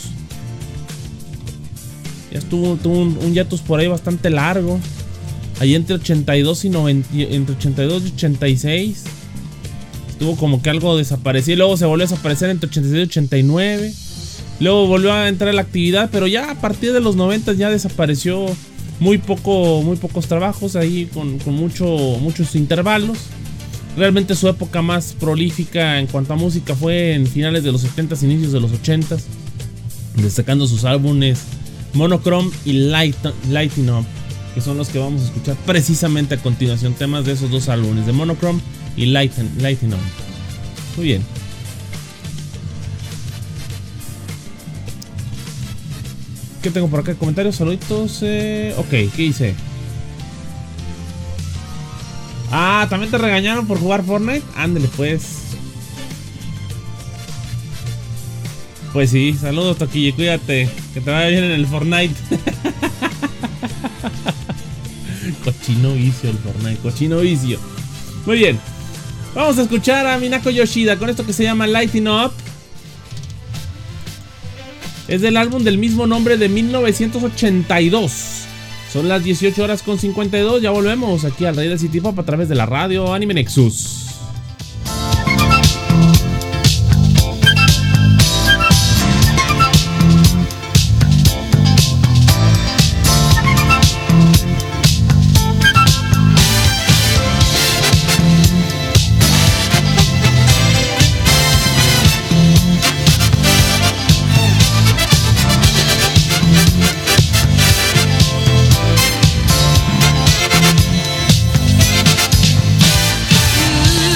Ya estuvo... Tuvo un, un hiatus por ahí bastante largo. Ahí entre ochenta y dos y noventa... Entre ochenta y dos y ochenta y seis. Estuvo como que algo desaparecido. Y luego se volvió a desaparecer entre ochenta y seis y ochenta y nueve. Luego volvió a entrar a la actividad, pero ya a partir de los noventa ya desapareció. Muy poco, muy pocos trabajos ahí con, con mucho, muchos intervalos. Realmente su época más prolífica en cuanto a música fue en finales de los setentas, inicios de los ochentas, destacando sus álbumes Monochrome y Light, Lighting Up, que son los que vamos a escuchar precisamente a continuación. Temas de esos dos álbumes, de Monochrome y Lighten, Lighting Up. Muy bien. ¿Qué tengo por acá? Comentarios, saluditos. Eh... Ok, ¿qué dice? Ah, ¿también te regañaron por jugar Fortnite? Ándale, pues. Pues sí, saludos, Toquillo, cuídate. Que te vaya bien en el Fortnite. Cochino vicio el Fortnite, cochino vicio. Muy bien. Vamos a escuchar a Minako Yoshida con esto que se llama Lighting Up. Es del álbum del mismo nombre de mil novecientos ochenta y dos. Son las dieciocho horas con cincuenta y dos. Ya volvemos aquí al Rey del City Pop a través de la radio Anime Nexus. Ooh.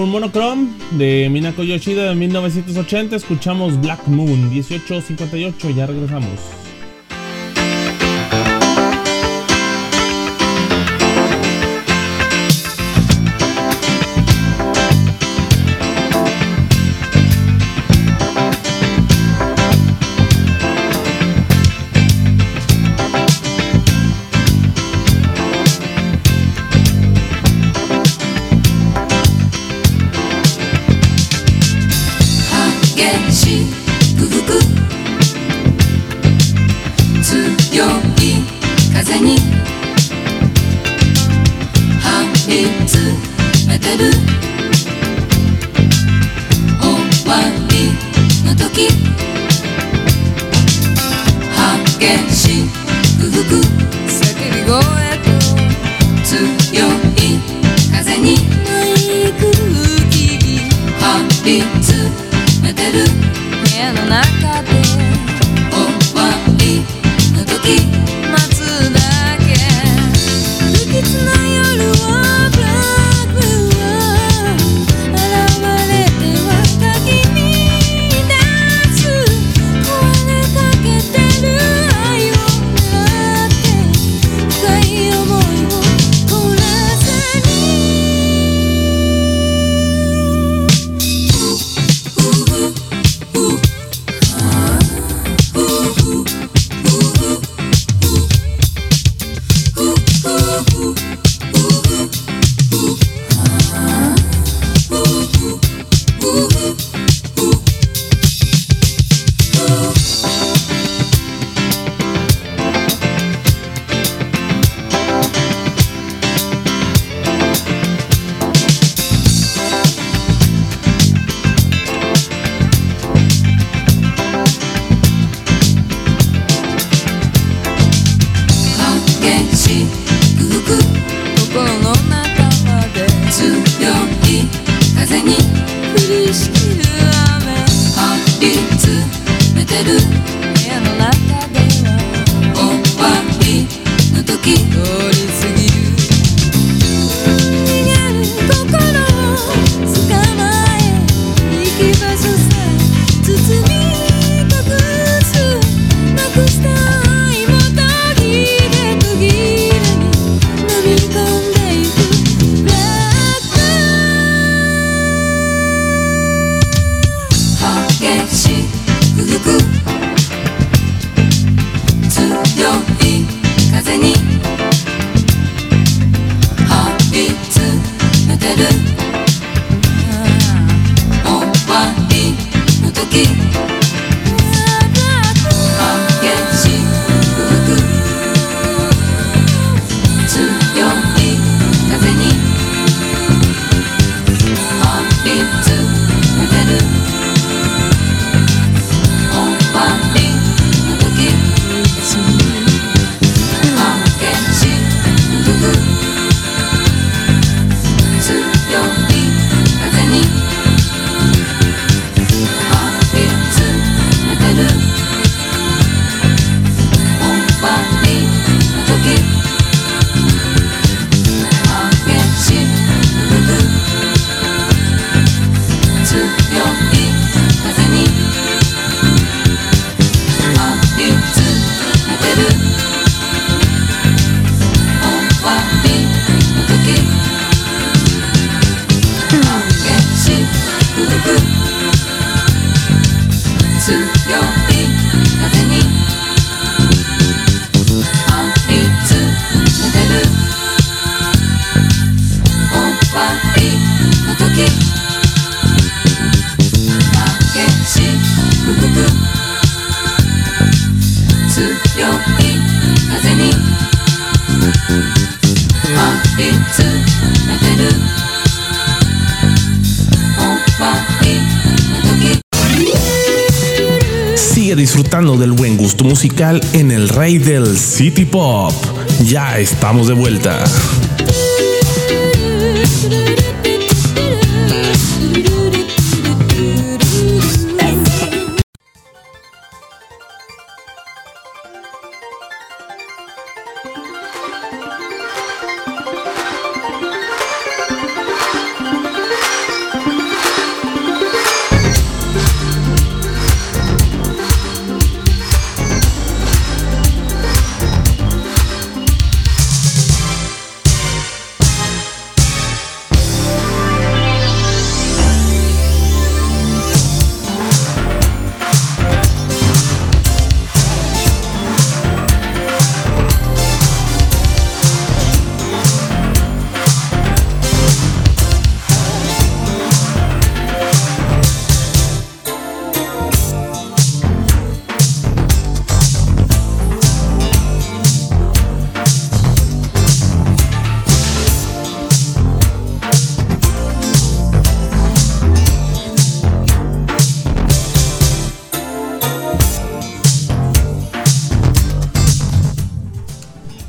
álbum Monochrome de Minako Yoshida de mil novecientos ochenta. Escuchamos Black Moon, dieciocho cincuenta y ocho. Ya regresamos. Sigue disfrutando del buen gusto musical en el rey del City Pop. Ya estamos de vuelta.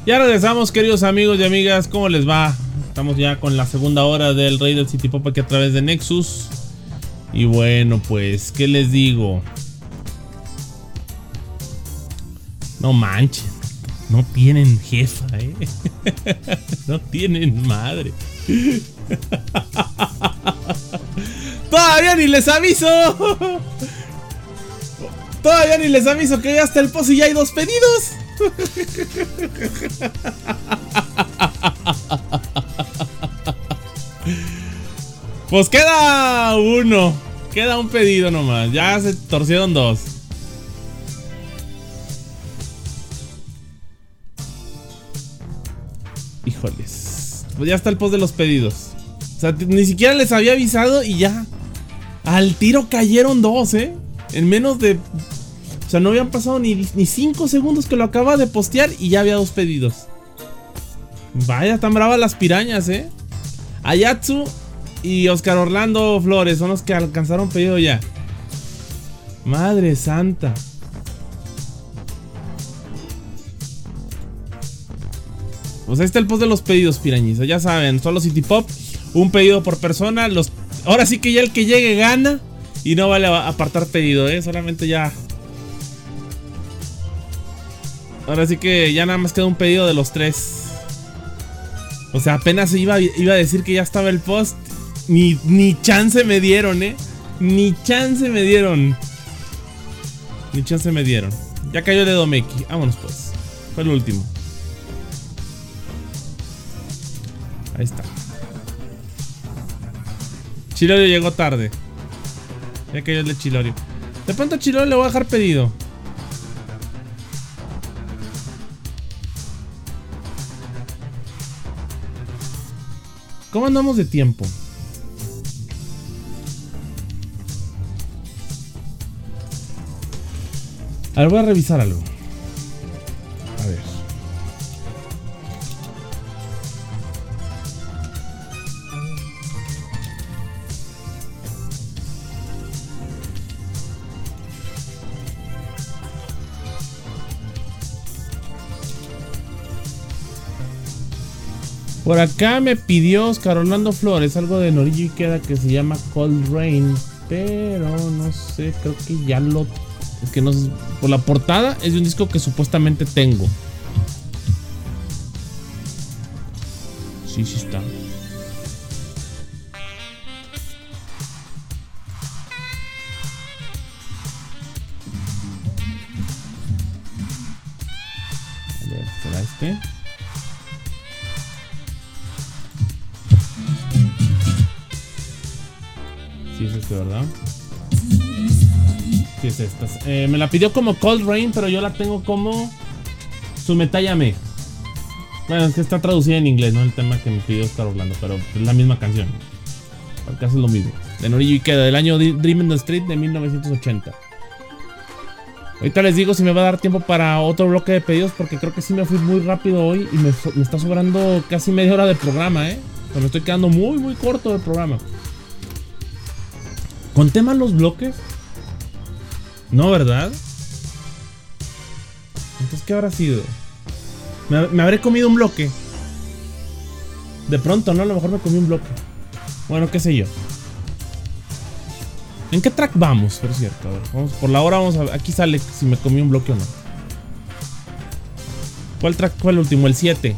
Ya regresamos, queridos amigos y amigas. ¿Cómo les va? Estamos ya con la segunda hora del Rey del City Pop aquí a través de Nexus. Y bueno, pues, ¿qué les digo? No manchen. No tienen jefa, eh. No tienen madre. Todavía ni les aviso. Todavía ni les aviso que ya está el post y ya hay dos pedidos. Pues queda uno. Queda un pedido nomás. Ya se torcieron dos. Híjoles. Pues ya está el post de los pedidos. O sea, ni siquiera les había avisado y ya. Al tiro cayeron dos, eh. En menos de... O sea, no habían pasado ni, ni cinco segundos que lo acaba de postear y ya había dos pedidos. Vaya, están bravas las pirañas, eh. Ayatsu y Oscar Orlando Flores son los que alcanzaron pedido ya. Madre santa. Pues ahí está el post de los pedidos, pirañiza. Ya saben, solo City Pop, un pedido por persona. Los... Ahora sí que ya el que llegue gana. Y no vale apartar pedido, eh. Solamente ya. Ahora sí que ya nada más queda un pedido de los tres. O sea, apenas iba, iba a decir que ya estaba el post. Ni, ni chance me dieron, eh. Ni chance me dieron. Ni chance me dieron. Ya cayó el de Domeki. Vámonos pues. Fue el último. Ahí está. Chilorio llegó tarde. Ya cayó el de Chilorio. De pronto a Chilorio le voy a dejar pedido. ¿Cómo andamos de tiempo? A ver, voy a revisar algo. A ver. Por acá me pidió Oscar Orlando Flores algo de Noriyo Ikeda que se llama Cold Rain, pero no sé, creo que ya lo... Es que no sé, por la portada es de un disco que supuestamente tengo. Sí, sí está. A ver, ¿será este? Sí, es este, ¿verdad? Sí, es esta. Eh, me la pidió como Cold Rain, pero yo la tengo como Sumetayame. Bueno, es que está traducida en inglés, ¿no? El tema que me pidió Oscar Orlando, pero es la misma canción. Al caso es lo mismo. De Noriyo Ikeda, del año Dream in the Street de mil novecientos ochenta. Ahorita les digo si me va a dar tiempo para otro bloque de pedidos, porque creo que sí me fui muy rápido hoy y me, me está sobrando casi media hora de programa, ¿eh? Pero me estoy quedando muy, muy corto del programa. ¿Conté mal los bloques? No, ¿verdad? Entonces, ¿qué habrá sido? Me, me habré comido un bloque. De pronto, ¿no? A lo mejor me comí un bloque. Bueno, qué sé yo. ¿En qué track vamos? Por cierto, a ver, vamos, por la hora vamos a ver. Aquí sale si me comí un bloque o no. ¿Cuál track fue el último? El siete.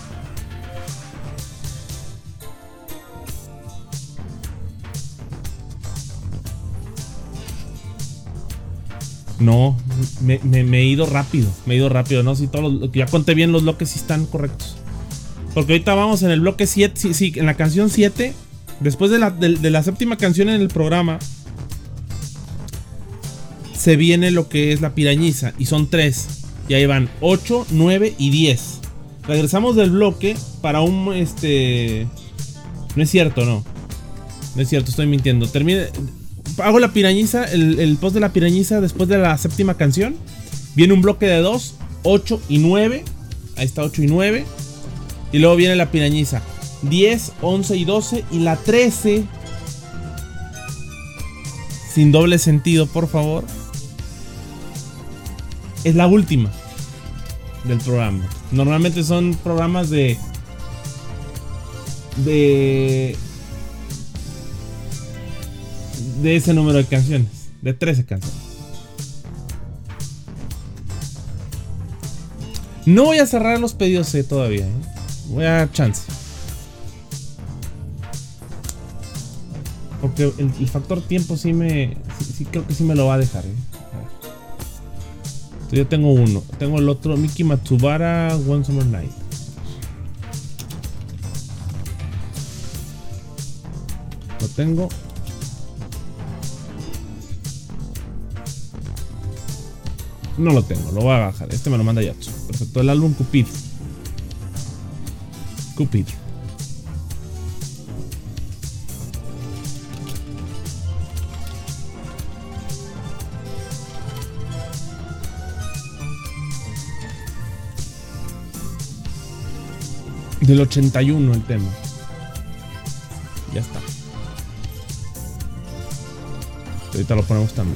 No, me, me, me he ido rápido. Me he ido rápido, ¿no? Si todos los, ya conté bien los bloques, si están correctos. Porque ahorita vamos en el bloque siete. Sí, sí, en la canción siete. Después de la, de, de la séptima canción en el programa, se viene lo que es la pirañiza. Y son tres. Y ahí van ocho, nueve y diez. Regresamos del bloque para un... este No es cierto, no. No es cierto, estoy mintiendo. Termine... Hago la pirañiza, el, el post de la pirañiza después de la séptima canción. Viene un bloque de dos, ocho y nueve. Ahí está ocho y nueve. Y luego viene la pirañiza diez, once y doce. Y la trece, sin doble sentido, por favor, es la última. del programa. Normalmente son programas de de de ese número de canciones, de trece canciones. No voy a cerrar los pedidos eh, todavía, ¿eh? Voy a dar chance. Porque el, el factor tiempo sí me sí, sí creo que sí me lo va a dejar, ¿eh? Yo tengo uno, tengo el otro, Miki Matsubara, One Summer Night. Lo tengo. No lo tengo, lo voy a bajar. Este me lo manda Yatsu. Perfecto, el álbum Cupid. Cupid. Del ochenta y uno el tema. Ya está. Ahorita lo ponemos también.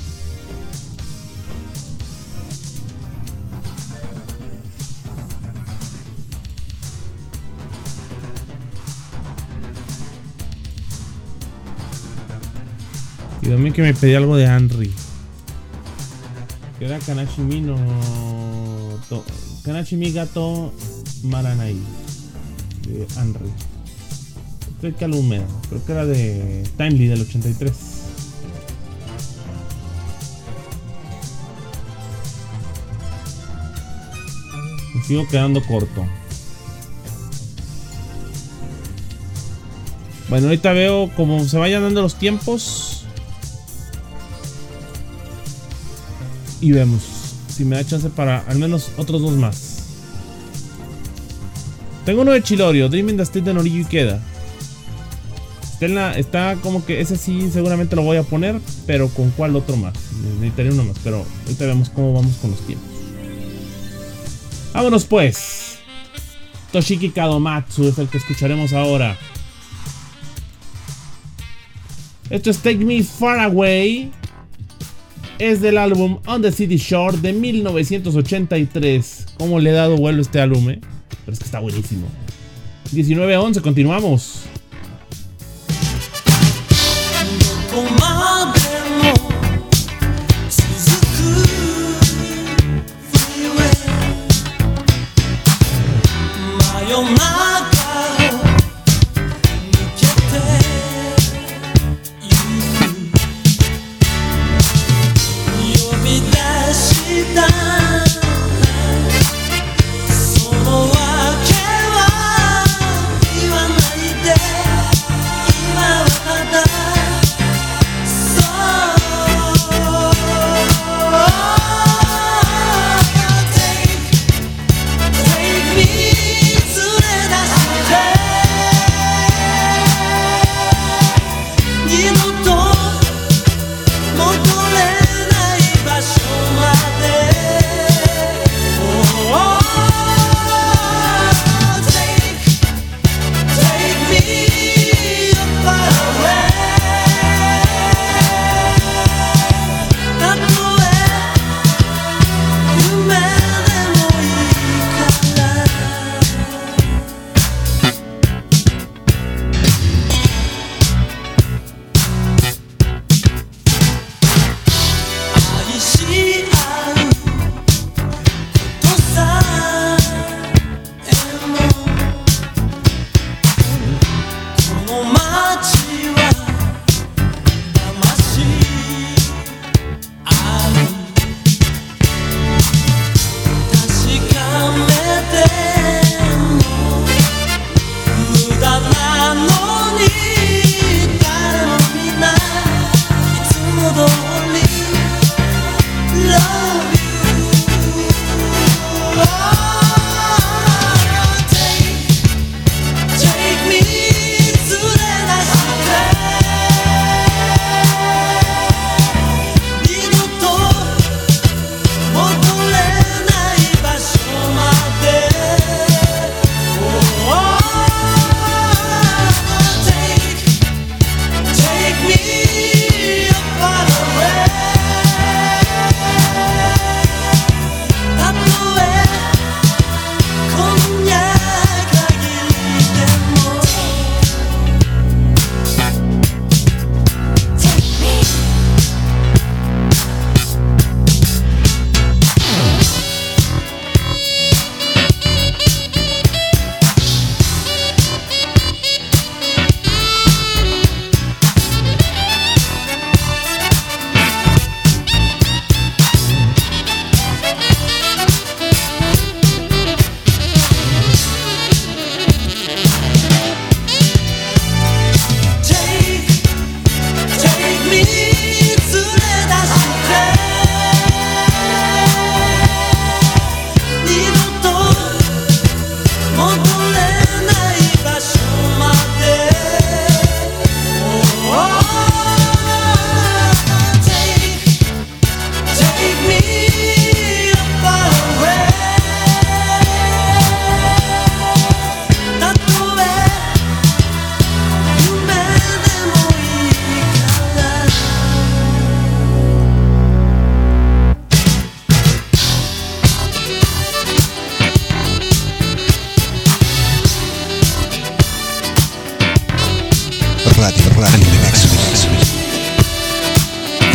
Y también que me pedí algo de Henry. Que era Kanashimi no... To... Kanashimi Gato Maranai. De Henry. Creo que algo húmedo. Creo que era de Timely del ochenta y tres. Me sigo quedando corto. Bueno, ahorita veo cómo se vayan dando los tiempos. Y vemos si me da chance para al menos otros dos más. Tengo uno de Chilorio, Dreaming the State de Norillo Ikeda. Está, en la, está como que ese sí seguramente lo voy a poner, pero ¿con cuál otro más? Necesitaría uno más, pero ahorita vemos cómo vamos con los tiempos. Vámonos pues. Toshiki Kadomatsu es el que escucharemos ahora. Esto es Take Me Far Away. Es del álbum On the City Shore de mil novecientos ochenta y tres. ¿Cómo le he dado vuelo a este álbum, eh? Pero es que está buenísimo. diecinueve a once, continuamos.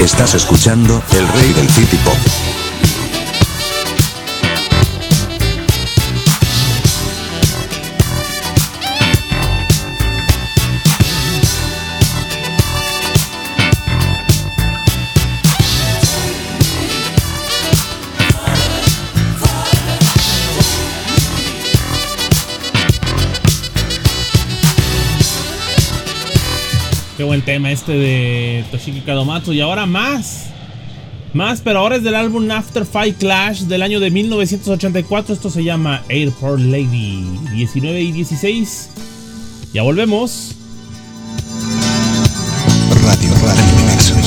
Estás escuchando El Rey del City Pop. Qué buen tema este de Toshiki Kadomatsu. Y ahora más. Más, pero ahora es del álbum After Fight Clash del año de mil novecientos ochenta y cuatro. Esto se llama Airport Lady. diecinueve y dieciséis. Ya volvemos. Radio Radio Nexus.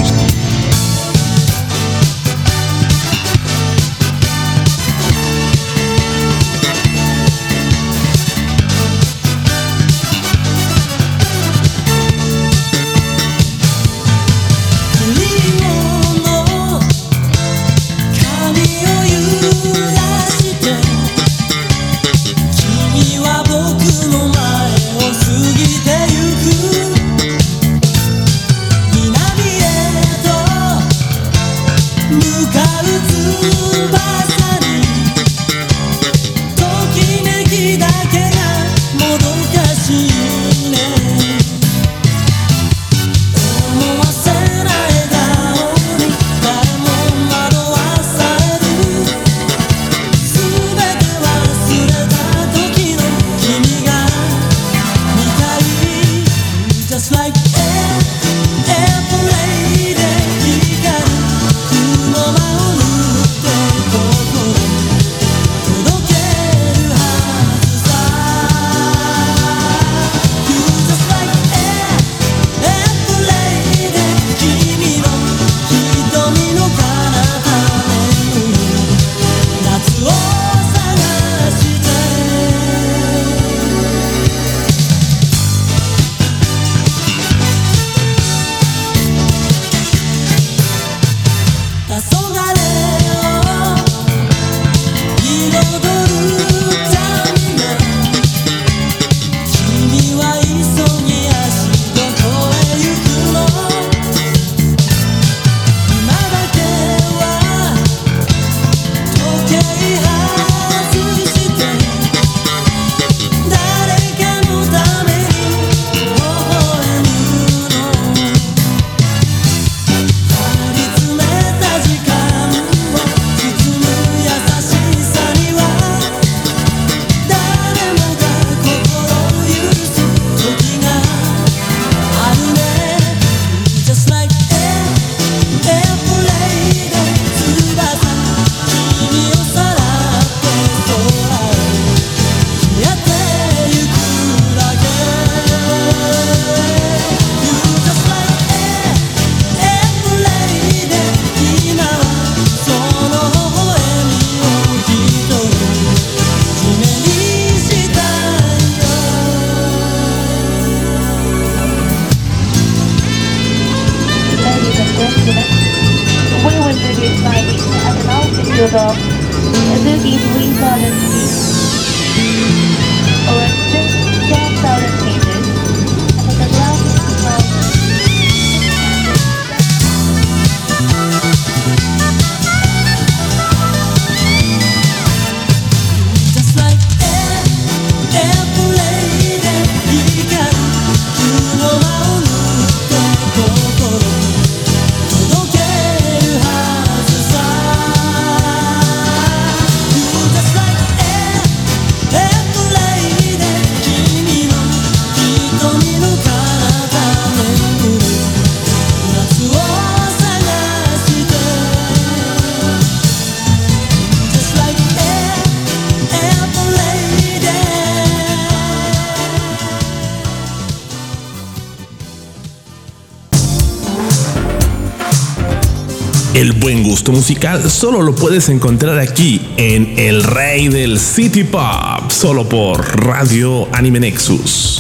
El buen gusto musical solo lo puedes encontrar aquí en El Rey del City Pop, solo por Radio Anime Nexus.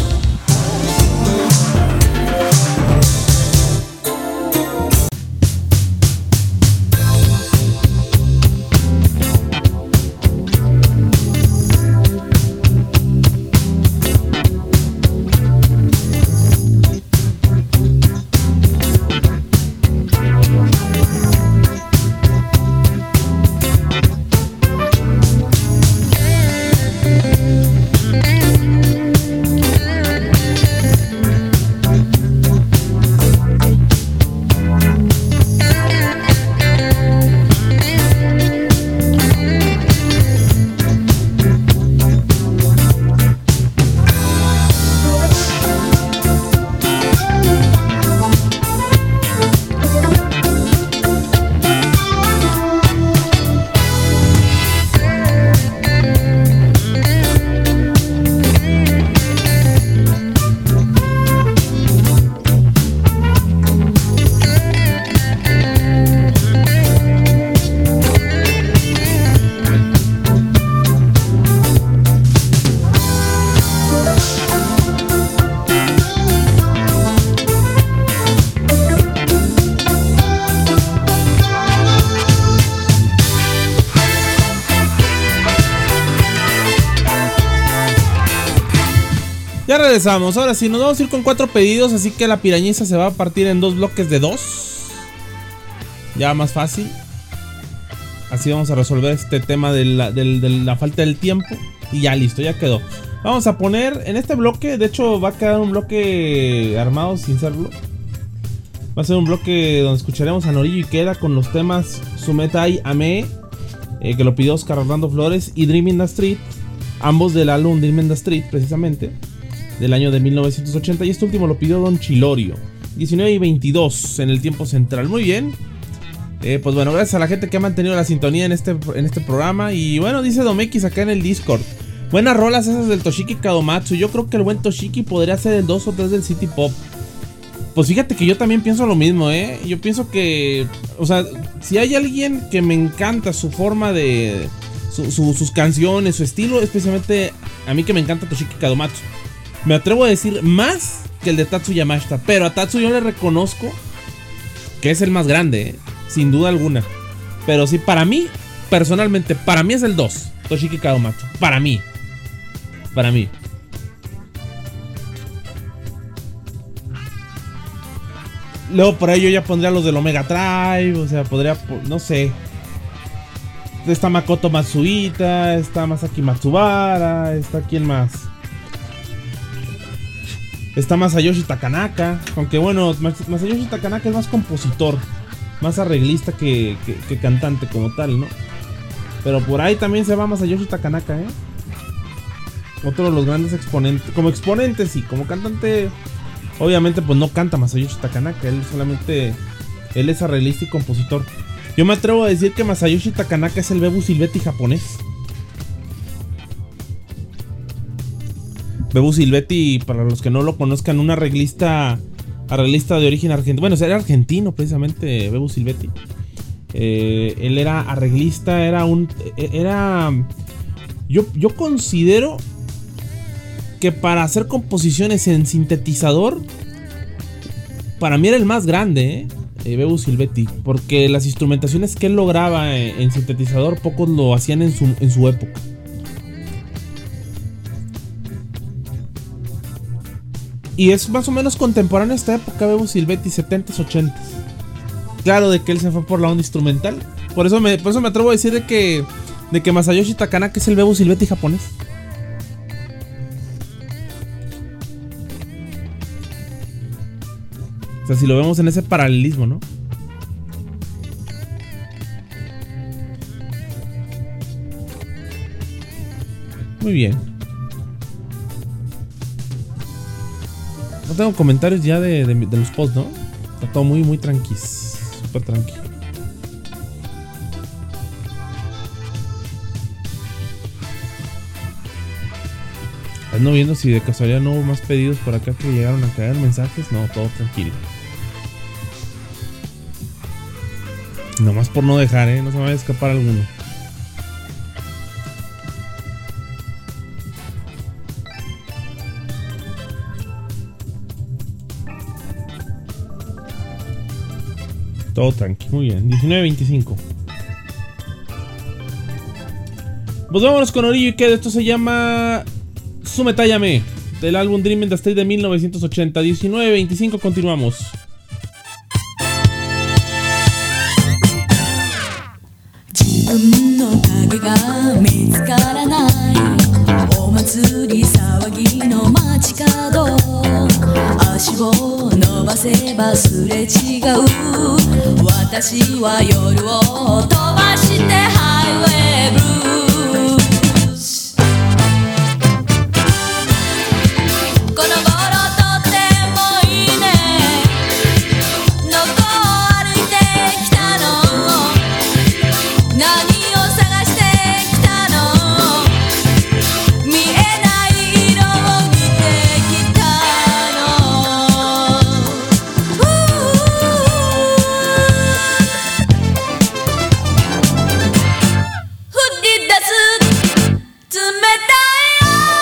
Ya regresamos. Ahora sí, nos vamos a ir con cuatro pedidos. Así que la pirañiza se va a partir en dos bloques de dos. Ya más fácil. Así vamos a resolver este tema de la, de, de la falta del tiempo. Y ya listo, ya quedó. Vamos a poner en este bloque. De hecho va a quedar un bloque armado sin serlo. Va a ser un bloque donde escucharemos a Norillo Ikeda con los temas Sumetai Ame, eh, que lo pidió Oscar Orlando Flores, y Dream in the Street. Ambos del álbum Dream in the Street, precisamente, del año de mil novecientos ochenta. Y este último lo pidió Don Chilorio. diecinueve y veintidós en el tiempo central. Muy bien. Eh, pues bueno, gracias a la gente que ha mantenido la sintonía en este, en este programa. Y bueno, dice Domex acá en el Discord: buenas rolas esas del Toshiki Kadomatsu. Yo creo que el buen Toshiki podría ser el dos o tres del City Pop. Pues fíjate que yo también pienso lo mismo, ¿eh? Yo pienso que, o sea, si hay alguien que me encanta su forma de... Su, su, sus canciones, su estilo, especialmente a mí que me encanta Toshiki Kadomatsu. Me atrevo a decir más que el de Tatsu Yamashita. Pero a Tatsu yo le reconozco que es el más grande, ¿eh? Sin duda alguna. Pero sí, para mí, personalmente, para mí es el dos, Toshiki Kadomatsu. Para mí. Para mí. Luego por ahí yo ya pondría los del Omega Tribe. O sea, podría, no sé. Está Makoto Matsuita, está Masaki Matsubara, está quién más. Está Masayoshi Takanaka. Aunque bueno, Masayoshi Takanaka es más compositor, más arreglista que, que, que cantante como tal, ¿no? Pero por ahí también se va Masayoshi Takanaka, ¿eh? Otro de los grandes exponentes. Como exponente sí, como cantante obviamente pues no canta Masayoshi Takanaka. Él solamente, él es arreglista y compositor. Yo me atrevo a decir que Masayoshi Takanaka es el Bebu Silvetti japonés. Bebu Silvetti, para los que no lo conozcan, un arreglista arreglista de origen argentino. Bueno, era argentino precisamente Bebu Silvetti. Eh, él era arreglista, era un... Era... Yo, yo considero que para hacer composiciones en sintetizador, para mí era el más grande, ¿eh? Bebu Silvetti, porque las instrumentaciones que él lograba en, en sintetizador pocos lo hacían en su, en su época. Y es más o menos contemporáneo a esta época, Bebu Silvetti, setentas, ochentas. Claro, de que él se fue por la onda instrumental. Por eso me, por eso me atrevo a decir de que, de que Masayoshi Takanaka es el Bebu Silvetti japonés. O sea, si lo vemos en ese paralelismo, ¿no? Muy bien. No tengo comentarios ya de, de, de los posts, ¿no? Está todo muy, muy tranquis. Súper tranquilo. Ando viendo si de casualidad no hubo más pedidos por acá que llegaron a caer mensajes. No, todo tranquilo. Nomás por no dejar, ¿eh? No se me vaya a escapar alguno. Todo tranqui, muy bien. diecinueve veinticinco. Pues vámonos con Norillo Ikeda. Esto se llama Sumetai Ame, del álbum Dream in the Street de mil novecientos ochenta. diecinueve veinticinco, continuamos. 自分の影が見つからないお祭り騒ぎの街角足を伸ばせばすれ違う私は夜を飛ばしてハイウェイブルースこの頃とってもいいねどこを歩いてきたの何を探してきたの見えない色を見てきたの吹き出す冷たい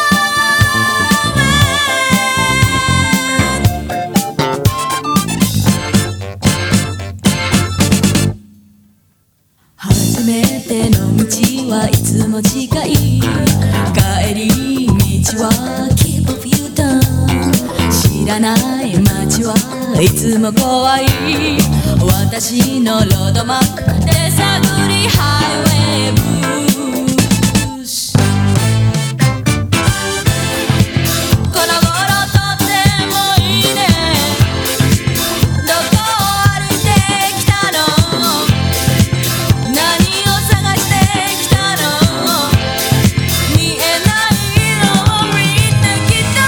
初めての道はいつも近い帰り道は Keep off your tongue 知らない街はいつも怖い私のロードマップで探りハイウェイブルースこの頃とってもいいねどこを歩いてきたの何を探してきたの見えないのを見てきた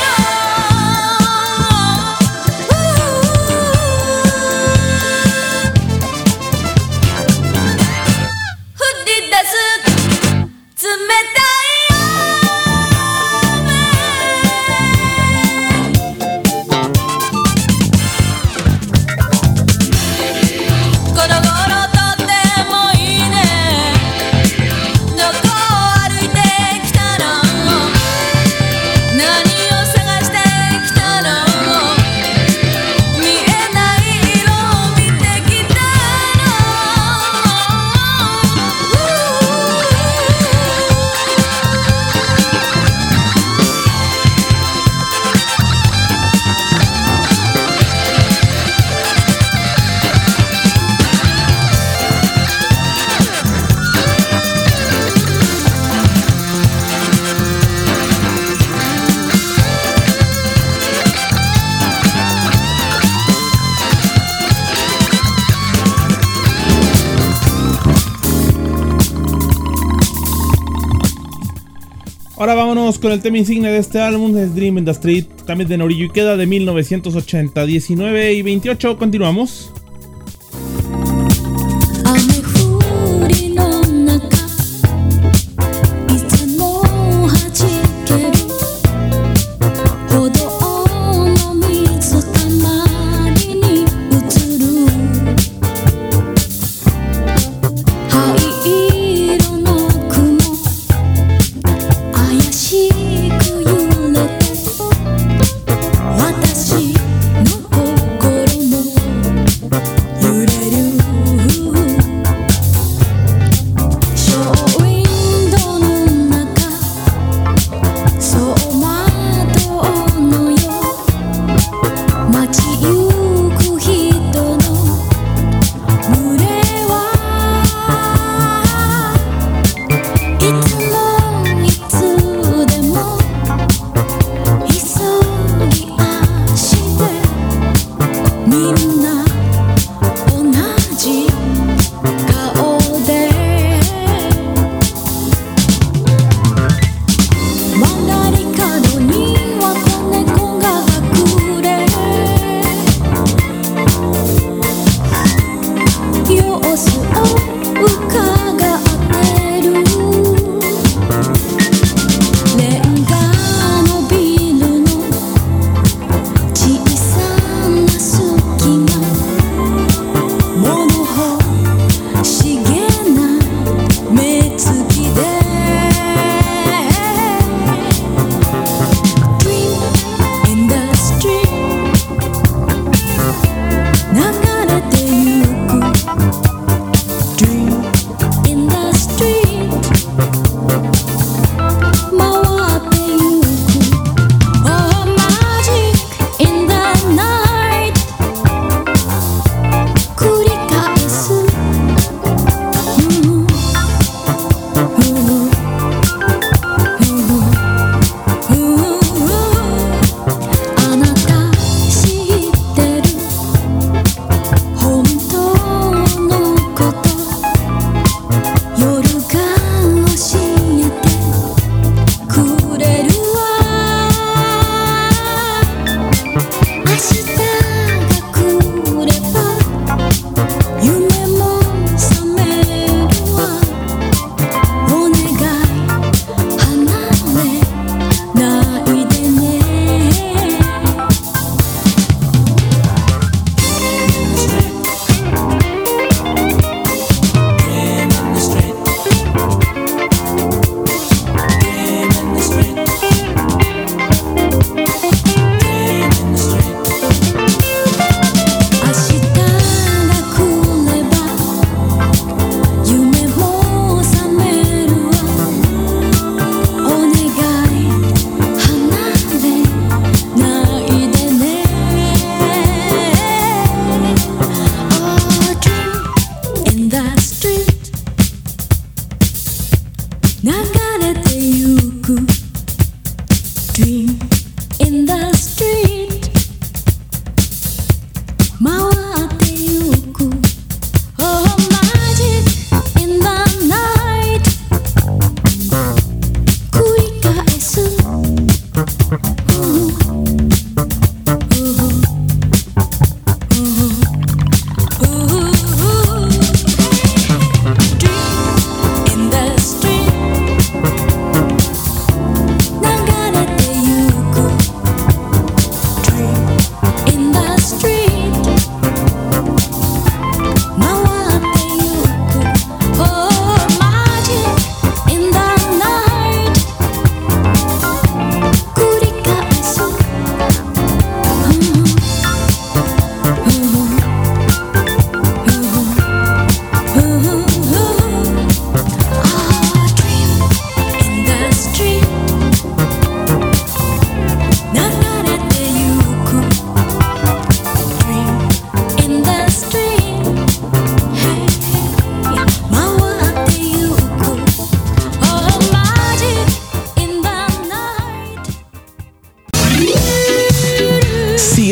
降り出す冷たいこの頃とってもいいねどこを歩いてきたの何を探してきたの見えない色を見てきた Ahora vámonos con el tema insignia de este álbum, es Dream in the Street, también de Noriyu Ikeda de mil novecientos ochenta, diecinueve y veintiocho, continuamos. 雨降りの中いつも弾ける歩道の水たまりに映る灰色の雲怪しく揺れて私の心も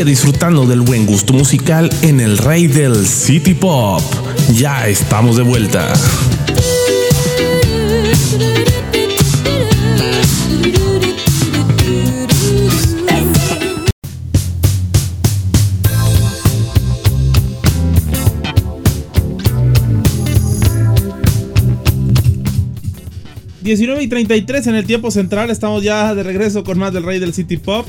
disfrutando del buen gusto musical en el rey del City Pop. Ya estamos de vuelta. diecinueve y treinta y tres en el tiempo central. Estamos ya de regreso con más del rey del City Pop.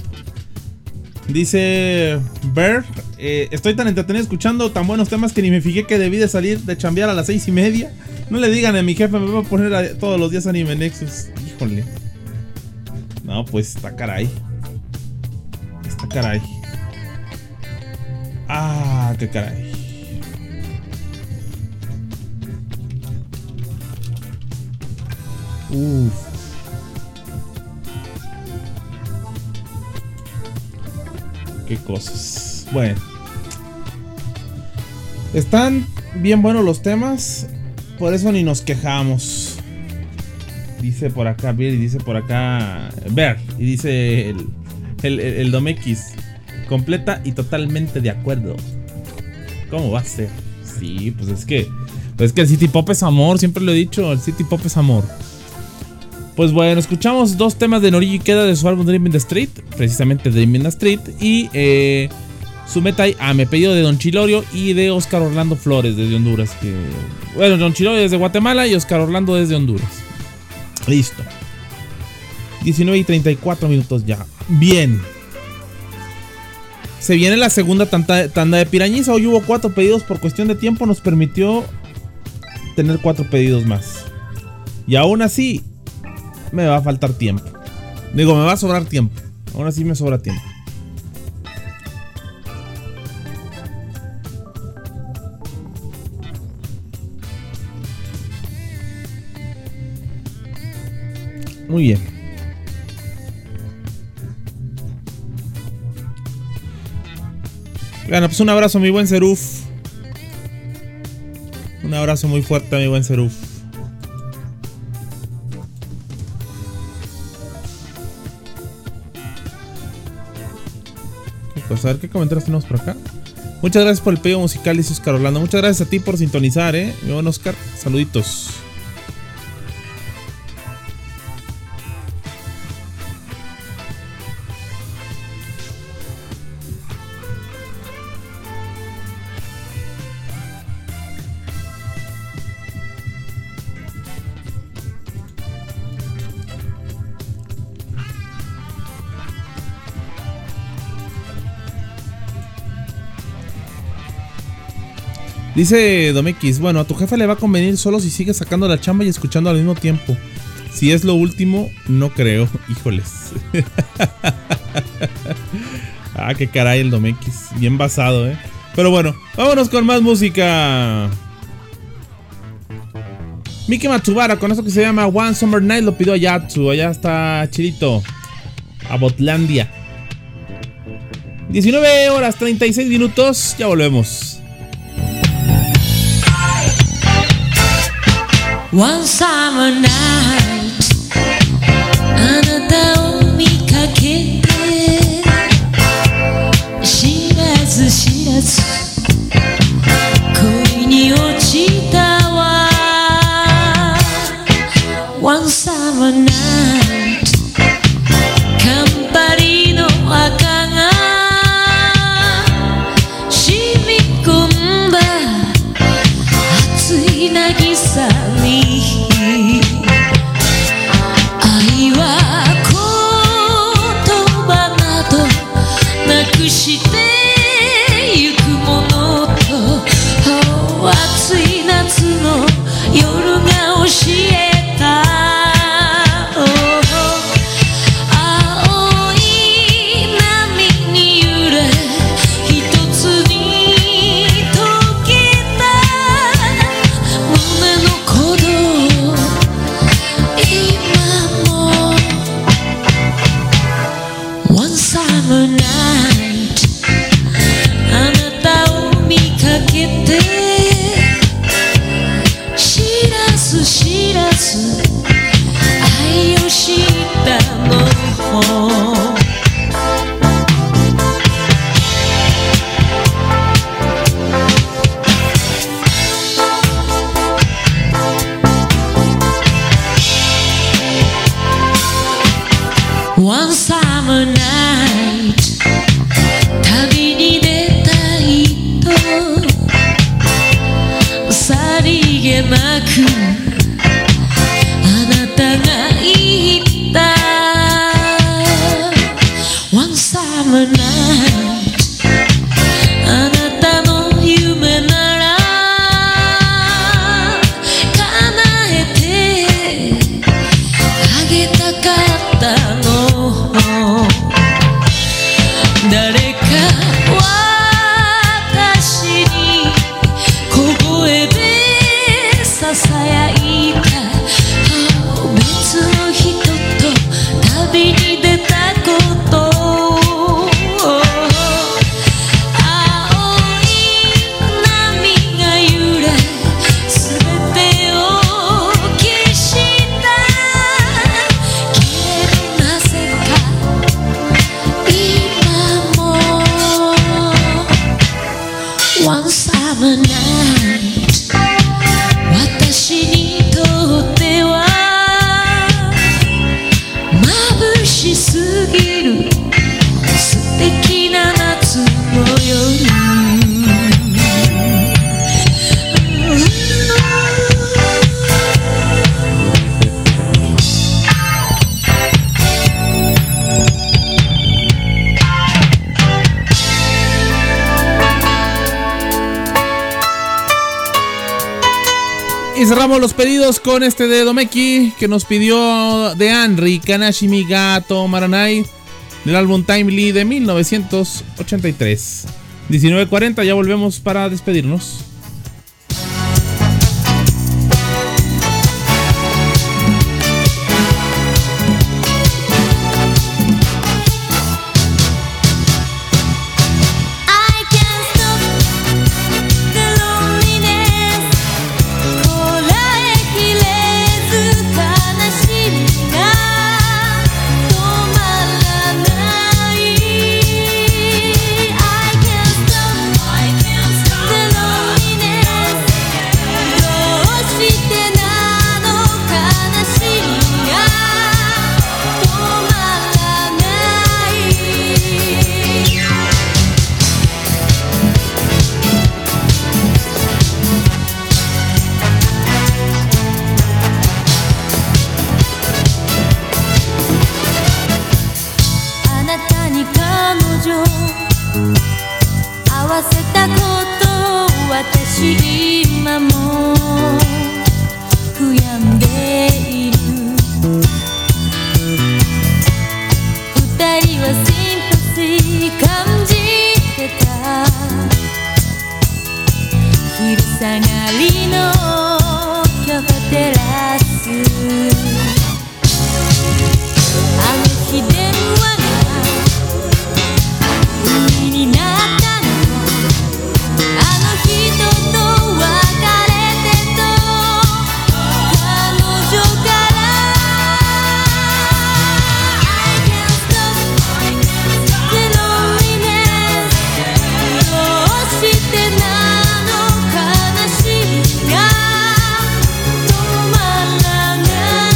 Dice Bear, eh, estoy tan entretenido escuchando tan buenos temas que ni me fijé que debí de salir de chambear a las seis y media. No le digan a mi jefe, me voy a poner a, todos los días Anime Nexus. Híjole. No, pues está caray. Está caray. Ah, qué caray. Uf. Qué cosas. Bueno. Están bien buenos los temas. Por eso ni nos quejamos. Dice por acá Bill y dice por acá Bear. Y dice el, el, el, el Domex. Completa y totalmente de acuerdo. ¿Cómo va a ser? Sí, pues es que pues es que el City Pop es amor. Siempre lo he dicho. El City Pop es amor. Pues bueno, escuchamos dos temas de Noriyuki Ikeda de su álbum Dream in the Street, precisamente Dream in the Street, y eh, Sumetai Ame, pedido de Don Chilorio y de Oscar Orlando Flores desde Honduras. Que, bueno, Don Chilorio desde Guatemala y Oscar Orlando desde Honduras. Listo. diecinueve y treinta y cuatro minutos ya. Bien. Se viene la segunda tanda, tanda de Pirañiza. Hoy hubo cuatro pedidos por cuestión de tiempo. Nos permitió tener cuatro pedidos más. Y aún así me va a faltar tiempo. Digo, me va a sobrar tiempo. Aún así me sobra tiempo. Muy bien. Bueno, pues un abrazo mi buen Seruf. Un abrazo muy fuerte a mi buen Seruf. Pues a ver qué comentarios tenemos por acá. Muchas gracias por el pedido musical, dice Oscar Orlando. Muchas gracias a ti por sintonizar, eh. Mi buen Oscar, saluditos. Dice Domex, bueno, a tu jefe le va a convenir solo si sigue sacando la chamba y escuchando al mismo tiempo. Si es lo último, no creo. Híjoles. Ah, qué caray el Domex. Bien basado, eh. Pero bueno, vámonos con más música. Miki Matsubara, con eso que se llama One Summer Night, lo pidió a Yatsu. Allá está chidito. A Botlandia. diecinueve horas treinta y seis minutos. Ya volvemos. One summer night あなたを見かけて知らず知らず恋に落ちたわ One summer night カンパリの赤が染み込んだ熱い渚に愛は言葉などなくしてゆくものと、oh, 暑い夏の夜が教えた、oh, summer night 旅に出たいとさりげなくあなたが言った One summer night あなたの夢なら叶えてあげたかったの誰か私に小声でささやいた別の人と旅に出たことOne summer night 私にとっては眩しすぎる素敵な夏の夜 Y cerramos los pedidos con este de Domeki que nos pidió de Henry Kanashimi ga Tomaranai del álbum Timely de mil novecientos ochenta y tres. diecinueve cuarenta, ya volvemos para despedirnos. 「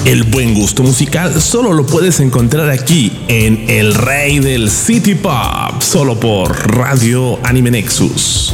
El buen gusto musical solo lo puedes encontrar aquí en El Rey del City Pop, solo por Radio Anime Nexus.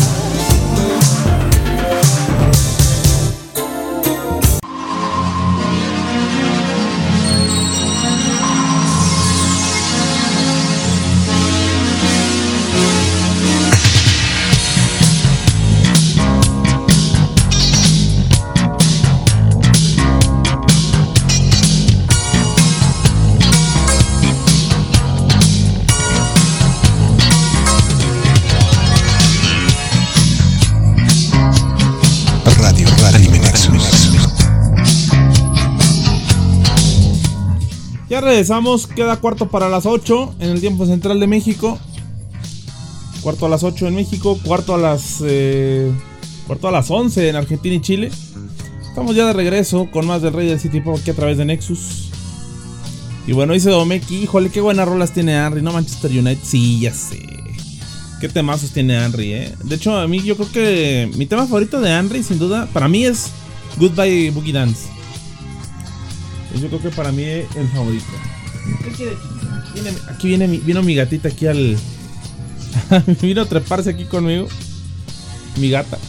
Ya regresamos, queda cuarto para las ocho en el tiempo central de México. Cuarto a las ocho en México, cuarto a las eh, cuarto a las once en Argentina y Chile. Estamos ya de regreso con más del Rey del City Pop aquí a través de Nexus. Y bueno, dice Domeki, híjole, qué buenas rolas tiene Henry, ¿no? Manchester United, sí, ya sé. Qué temazos tiene Henry, eh. De hecho, a mí yo creo que mi tema favorito de Henry, sin duda, para mí es Goodbye Boogie Dance. Yo creo que para mí es el favorito. ¿Qué quiere? Viene, aquí viene mi, vino mi gatita aquí al... vino a treparse aquí conmigo. Mi gata.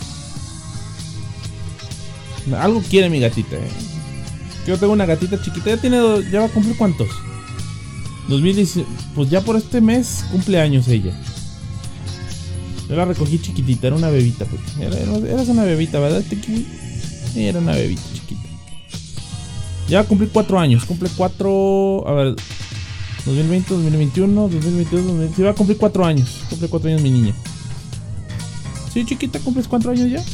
Algo quiere mi gatita, eh. Yo tengo una gatita chiquita. Ya tiene... Ya va a cumplir ¿cuántos? dos mil diez. Pues ya por este mes cumple años ella. Yo la recogí chiquitita. Era una bebita, pues. Era, era una bebita, ¿verdad? Era una bebita chiquita. Ya va a cumplir cuatro años. Cumple cuatro. A ver. dos mil veinte, dos mil veintiuno, dos mil veintidós, dos mil veinte. Sí, va a cumplir cuatro años. Cumple cuatro años mi niña. Sí, chiquita, cumples cuatro años ya.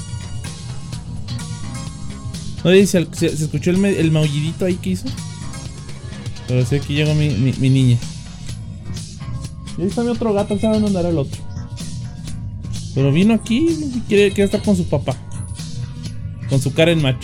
No dice, se, se escuchó el, el maullidito ahí que hizo. Pero sé que llegó mi, mi, mi niña. Y ahí está mi otro gato, ¿sabe dónde andará el otro? Pero vino aquí y quiere, quiere estar con su papá. Con su cara en macho.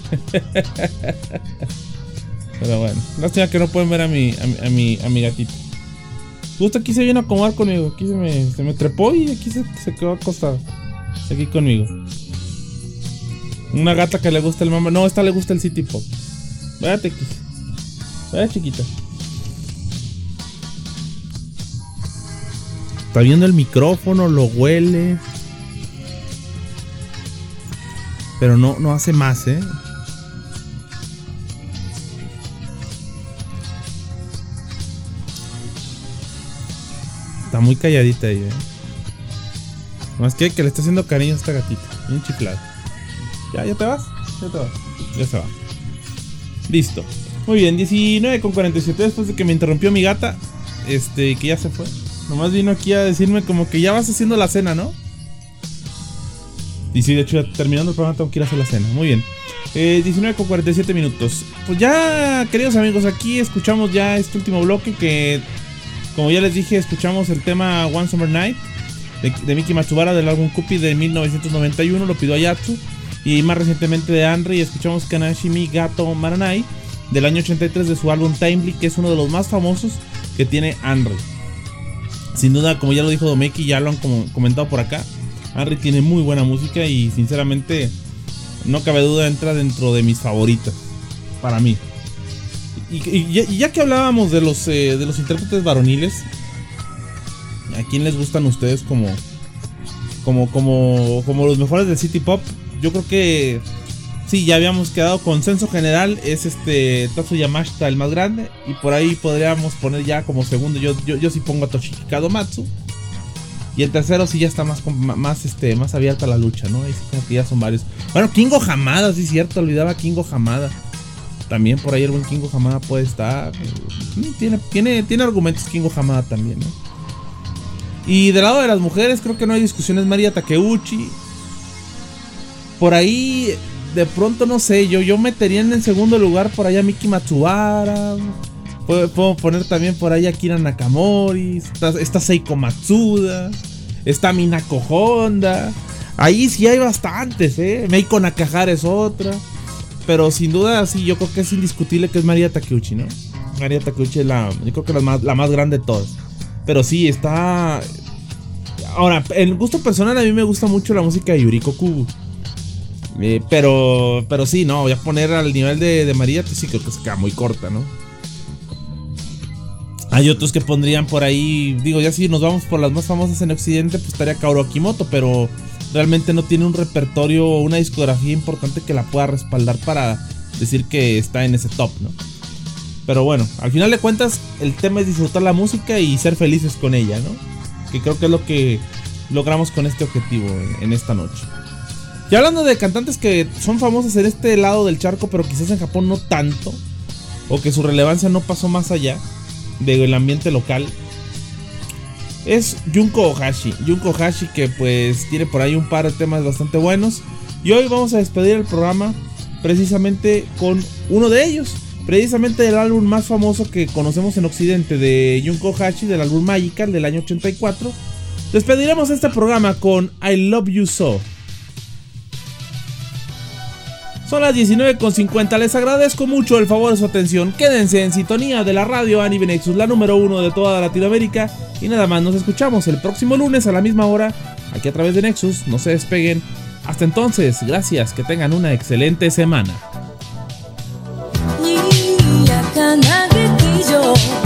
Pero bueno, lástima que no pueden ver a mi, a mi, a mi, a mi gatito. Justo aquí se viene a acomodar conmigo. Aquí se me, se me trepó y aquí se, se quedó acostado. Aquí conmigo. Una gata que le gusta el mamá. No, esta le gusta el City Pop. Váyate aquí. Vaya chiquita. Está viendo el micrófono, lo huele. Pero no, no hace más, eh. Está muy calladita ella, eh. Más que que le está haciendo cariño a esta gatita. Bien chiflada. ¿Ya, ya te vas? Ya te vas. Ya se va. Listo. Muy bien, diecinueve con cuarenta y siete. Después de que me interrumpió mi gata. Este, que ya se fue. Nomás vino aquí a decirme como que ya vas haciendo la cena, ¿no? Y sí, de hecho, ya terminando el programa tengo que ir a hacer la cena. Muy bien. Eh, diecinueve con cuarenta y siete minutos. Pues ya, queridos amigos, aquí escuchamos ya este último bloque que, como ya les dije, escuchamos el tema One Summer Night de, de Miki Matsubara del álbum Cupid de mil novecientos noventa y uno. Lo pidió Ayatsu. Y más recientemente de Henry escuchamos Kanashimi Gato Maranai del año ochenta y tres de su álbum Timely, que es uno de los más famosos que tiene Henry. Sin duda, como ya lo dijo Domeki, ya lo han como comentado por acá, Henry tiene muy buena música y sinceramente no cabe duda entra dentro de mis favoritas para mí. Y, y, y, y ya que hablábamos de los eh, de los intérpretes varoniles, ¿a quién les gustan ustedes como como como como los mejores del City Pop? Yo creo que sí, ya habíamos quedado consenso general. Es este Tatsuya Yamashita el más grande. Y por ahí podríamos poner ya como segundo. Yo, yo, yo sí pongo a Toshiki Kadomatsu. Y el tercero sí ya está más, más, este, más abierta la lucha, ¿no? Ahí sí como que ya son varios. Bueno, Kingo Hamada, sí es cierto, olvidaba Kingo Hamada. También por ahí el buen Kingo Hamada puede estar. Tiene, tiene, tiene argumentos Kingo Hamada también, ¿no? Y del lado de las mujeres creo que no hay discusiones. María Takeuchi. Por ahí, de pronto, no sé, yo, yo metería en el segundo lugar por allá a Miki Matsubara. Puedo, puedo poner también por ahí a Kira Nakamori. Está, está Seiko Matsuda. Está Minako Honda. Ahí sí hay bastantes, eh. Meiko Nakahara es otra. Pero sin duda, sí, yo creo que es indiscutible que es María Takeuchi, ¿no? María Takeuchi es la, yo creo que la más, la más grande de todas. Pero sí, está... Ahora, en gusto personal a mí me gusta mucho la música de Yuriko Kubo. Eh, pero, pero sí, no, voy a poner al nivel de, de María, pues sí creo que se queda muy corta, ¿no? Hay otros que pondrían por ahí, digo, ya si nos vamos por las más famosas en Occidente, pues estaría Kaoru Akimoto, pero realmente no tiene un repertorio o una discografía importante que la pueda respaldar para decir que está en ese top, ¿no? Pero bueno, al final de cuentas, el tema es disfrutar la música y ser felices con ella, ¿no? Que creo que es lo que logramos con este objetivo en, en esta noche. Y hablando de cantantes que son famosos en este lado del charco, pero quizás en Japón no tanto, o que su relevancia no pasó más allá del ambiente local, es Junko Ohashi. Junko Ohashi, que pues tiene por ahí un par de temas bastante buenos. Y hoy vamos a despedir el programa precisamente con uno de ellos, precisamente el álbum más famoso que conocemos en Occidente de Junko Ohashi, del álbum Magical del año ochenta y cuatro. Despediremos este programa con I Love You So. Son las diecinueve con cincuenta, les agradezco mucho el favor de su atención. Quédense en sintonía de la radio Anime Nexus, la número uno de toda Latinoamérica. Y nada más, nos escuchamos el próximo lunes a la misma hora, aquí a través de Nexus. No se despeguen. Hasta entonces, gracias, que tengan una excelente semana. にやかな劇場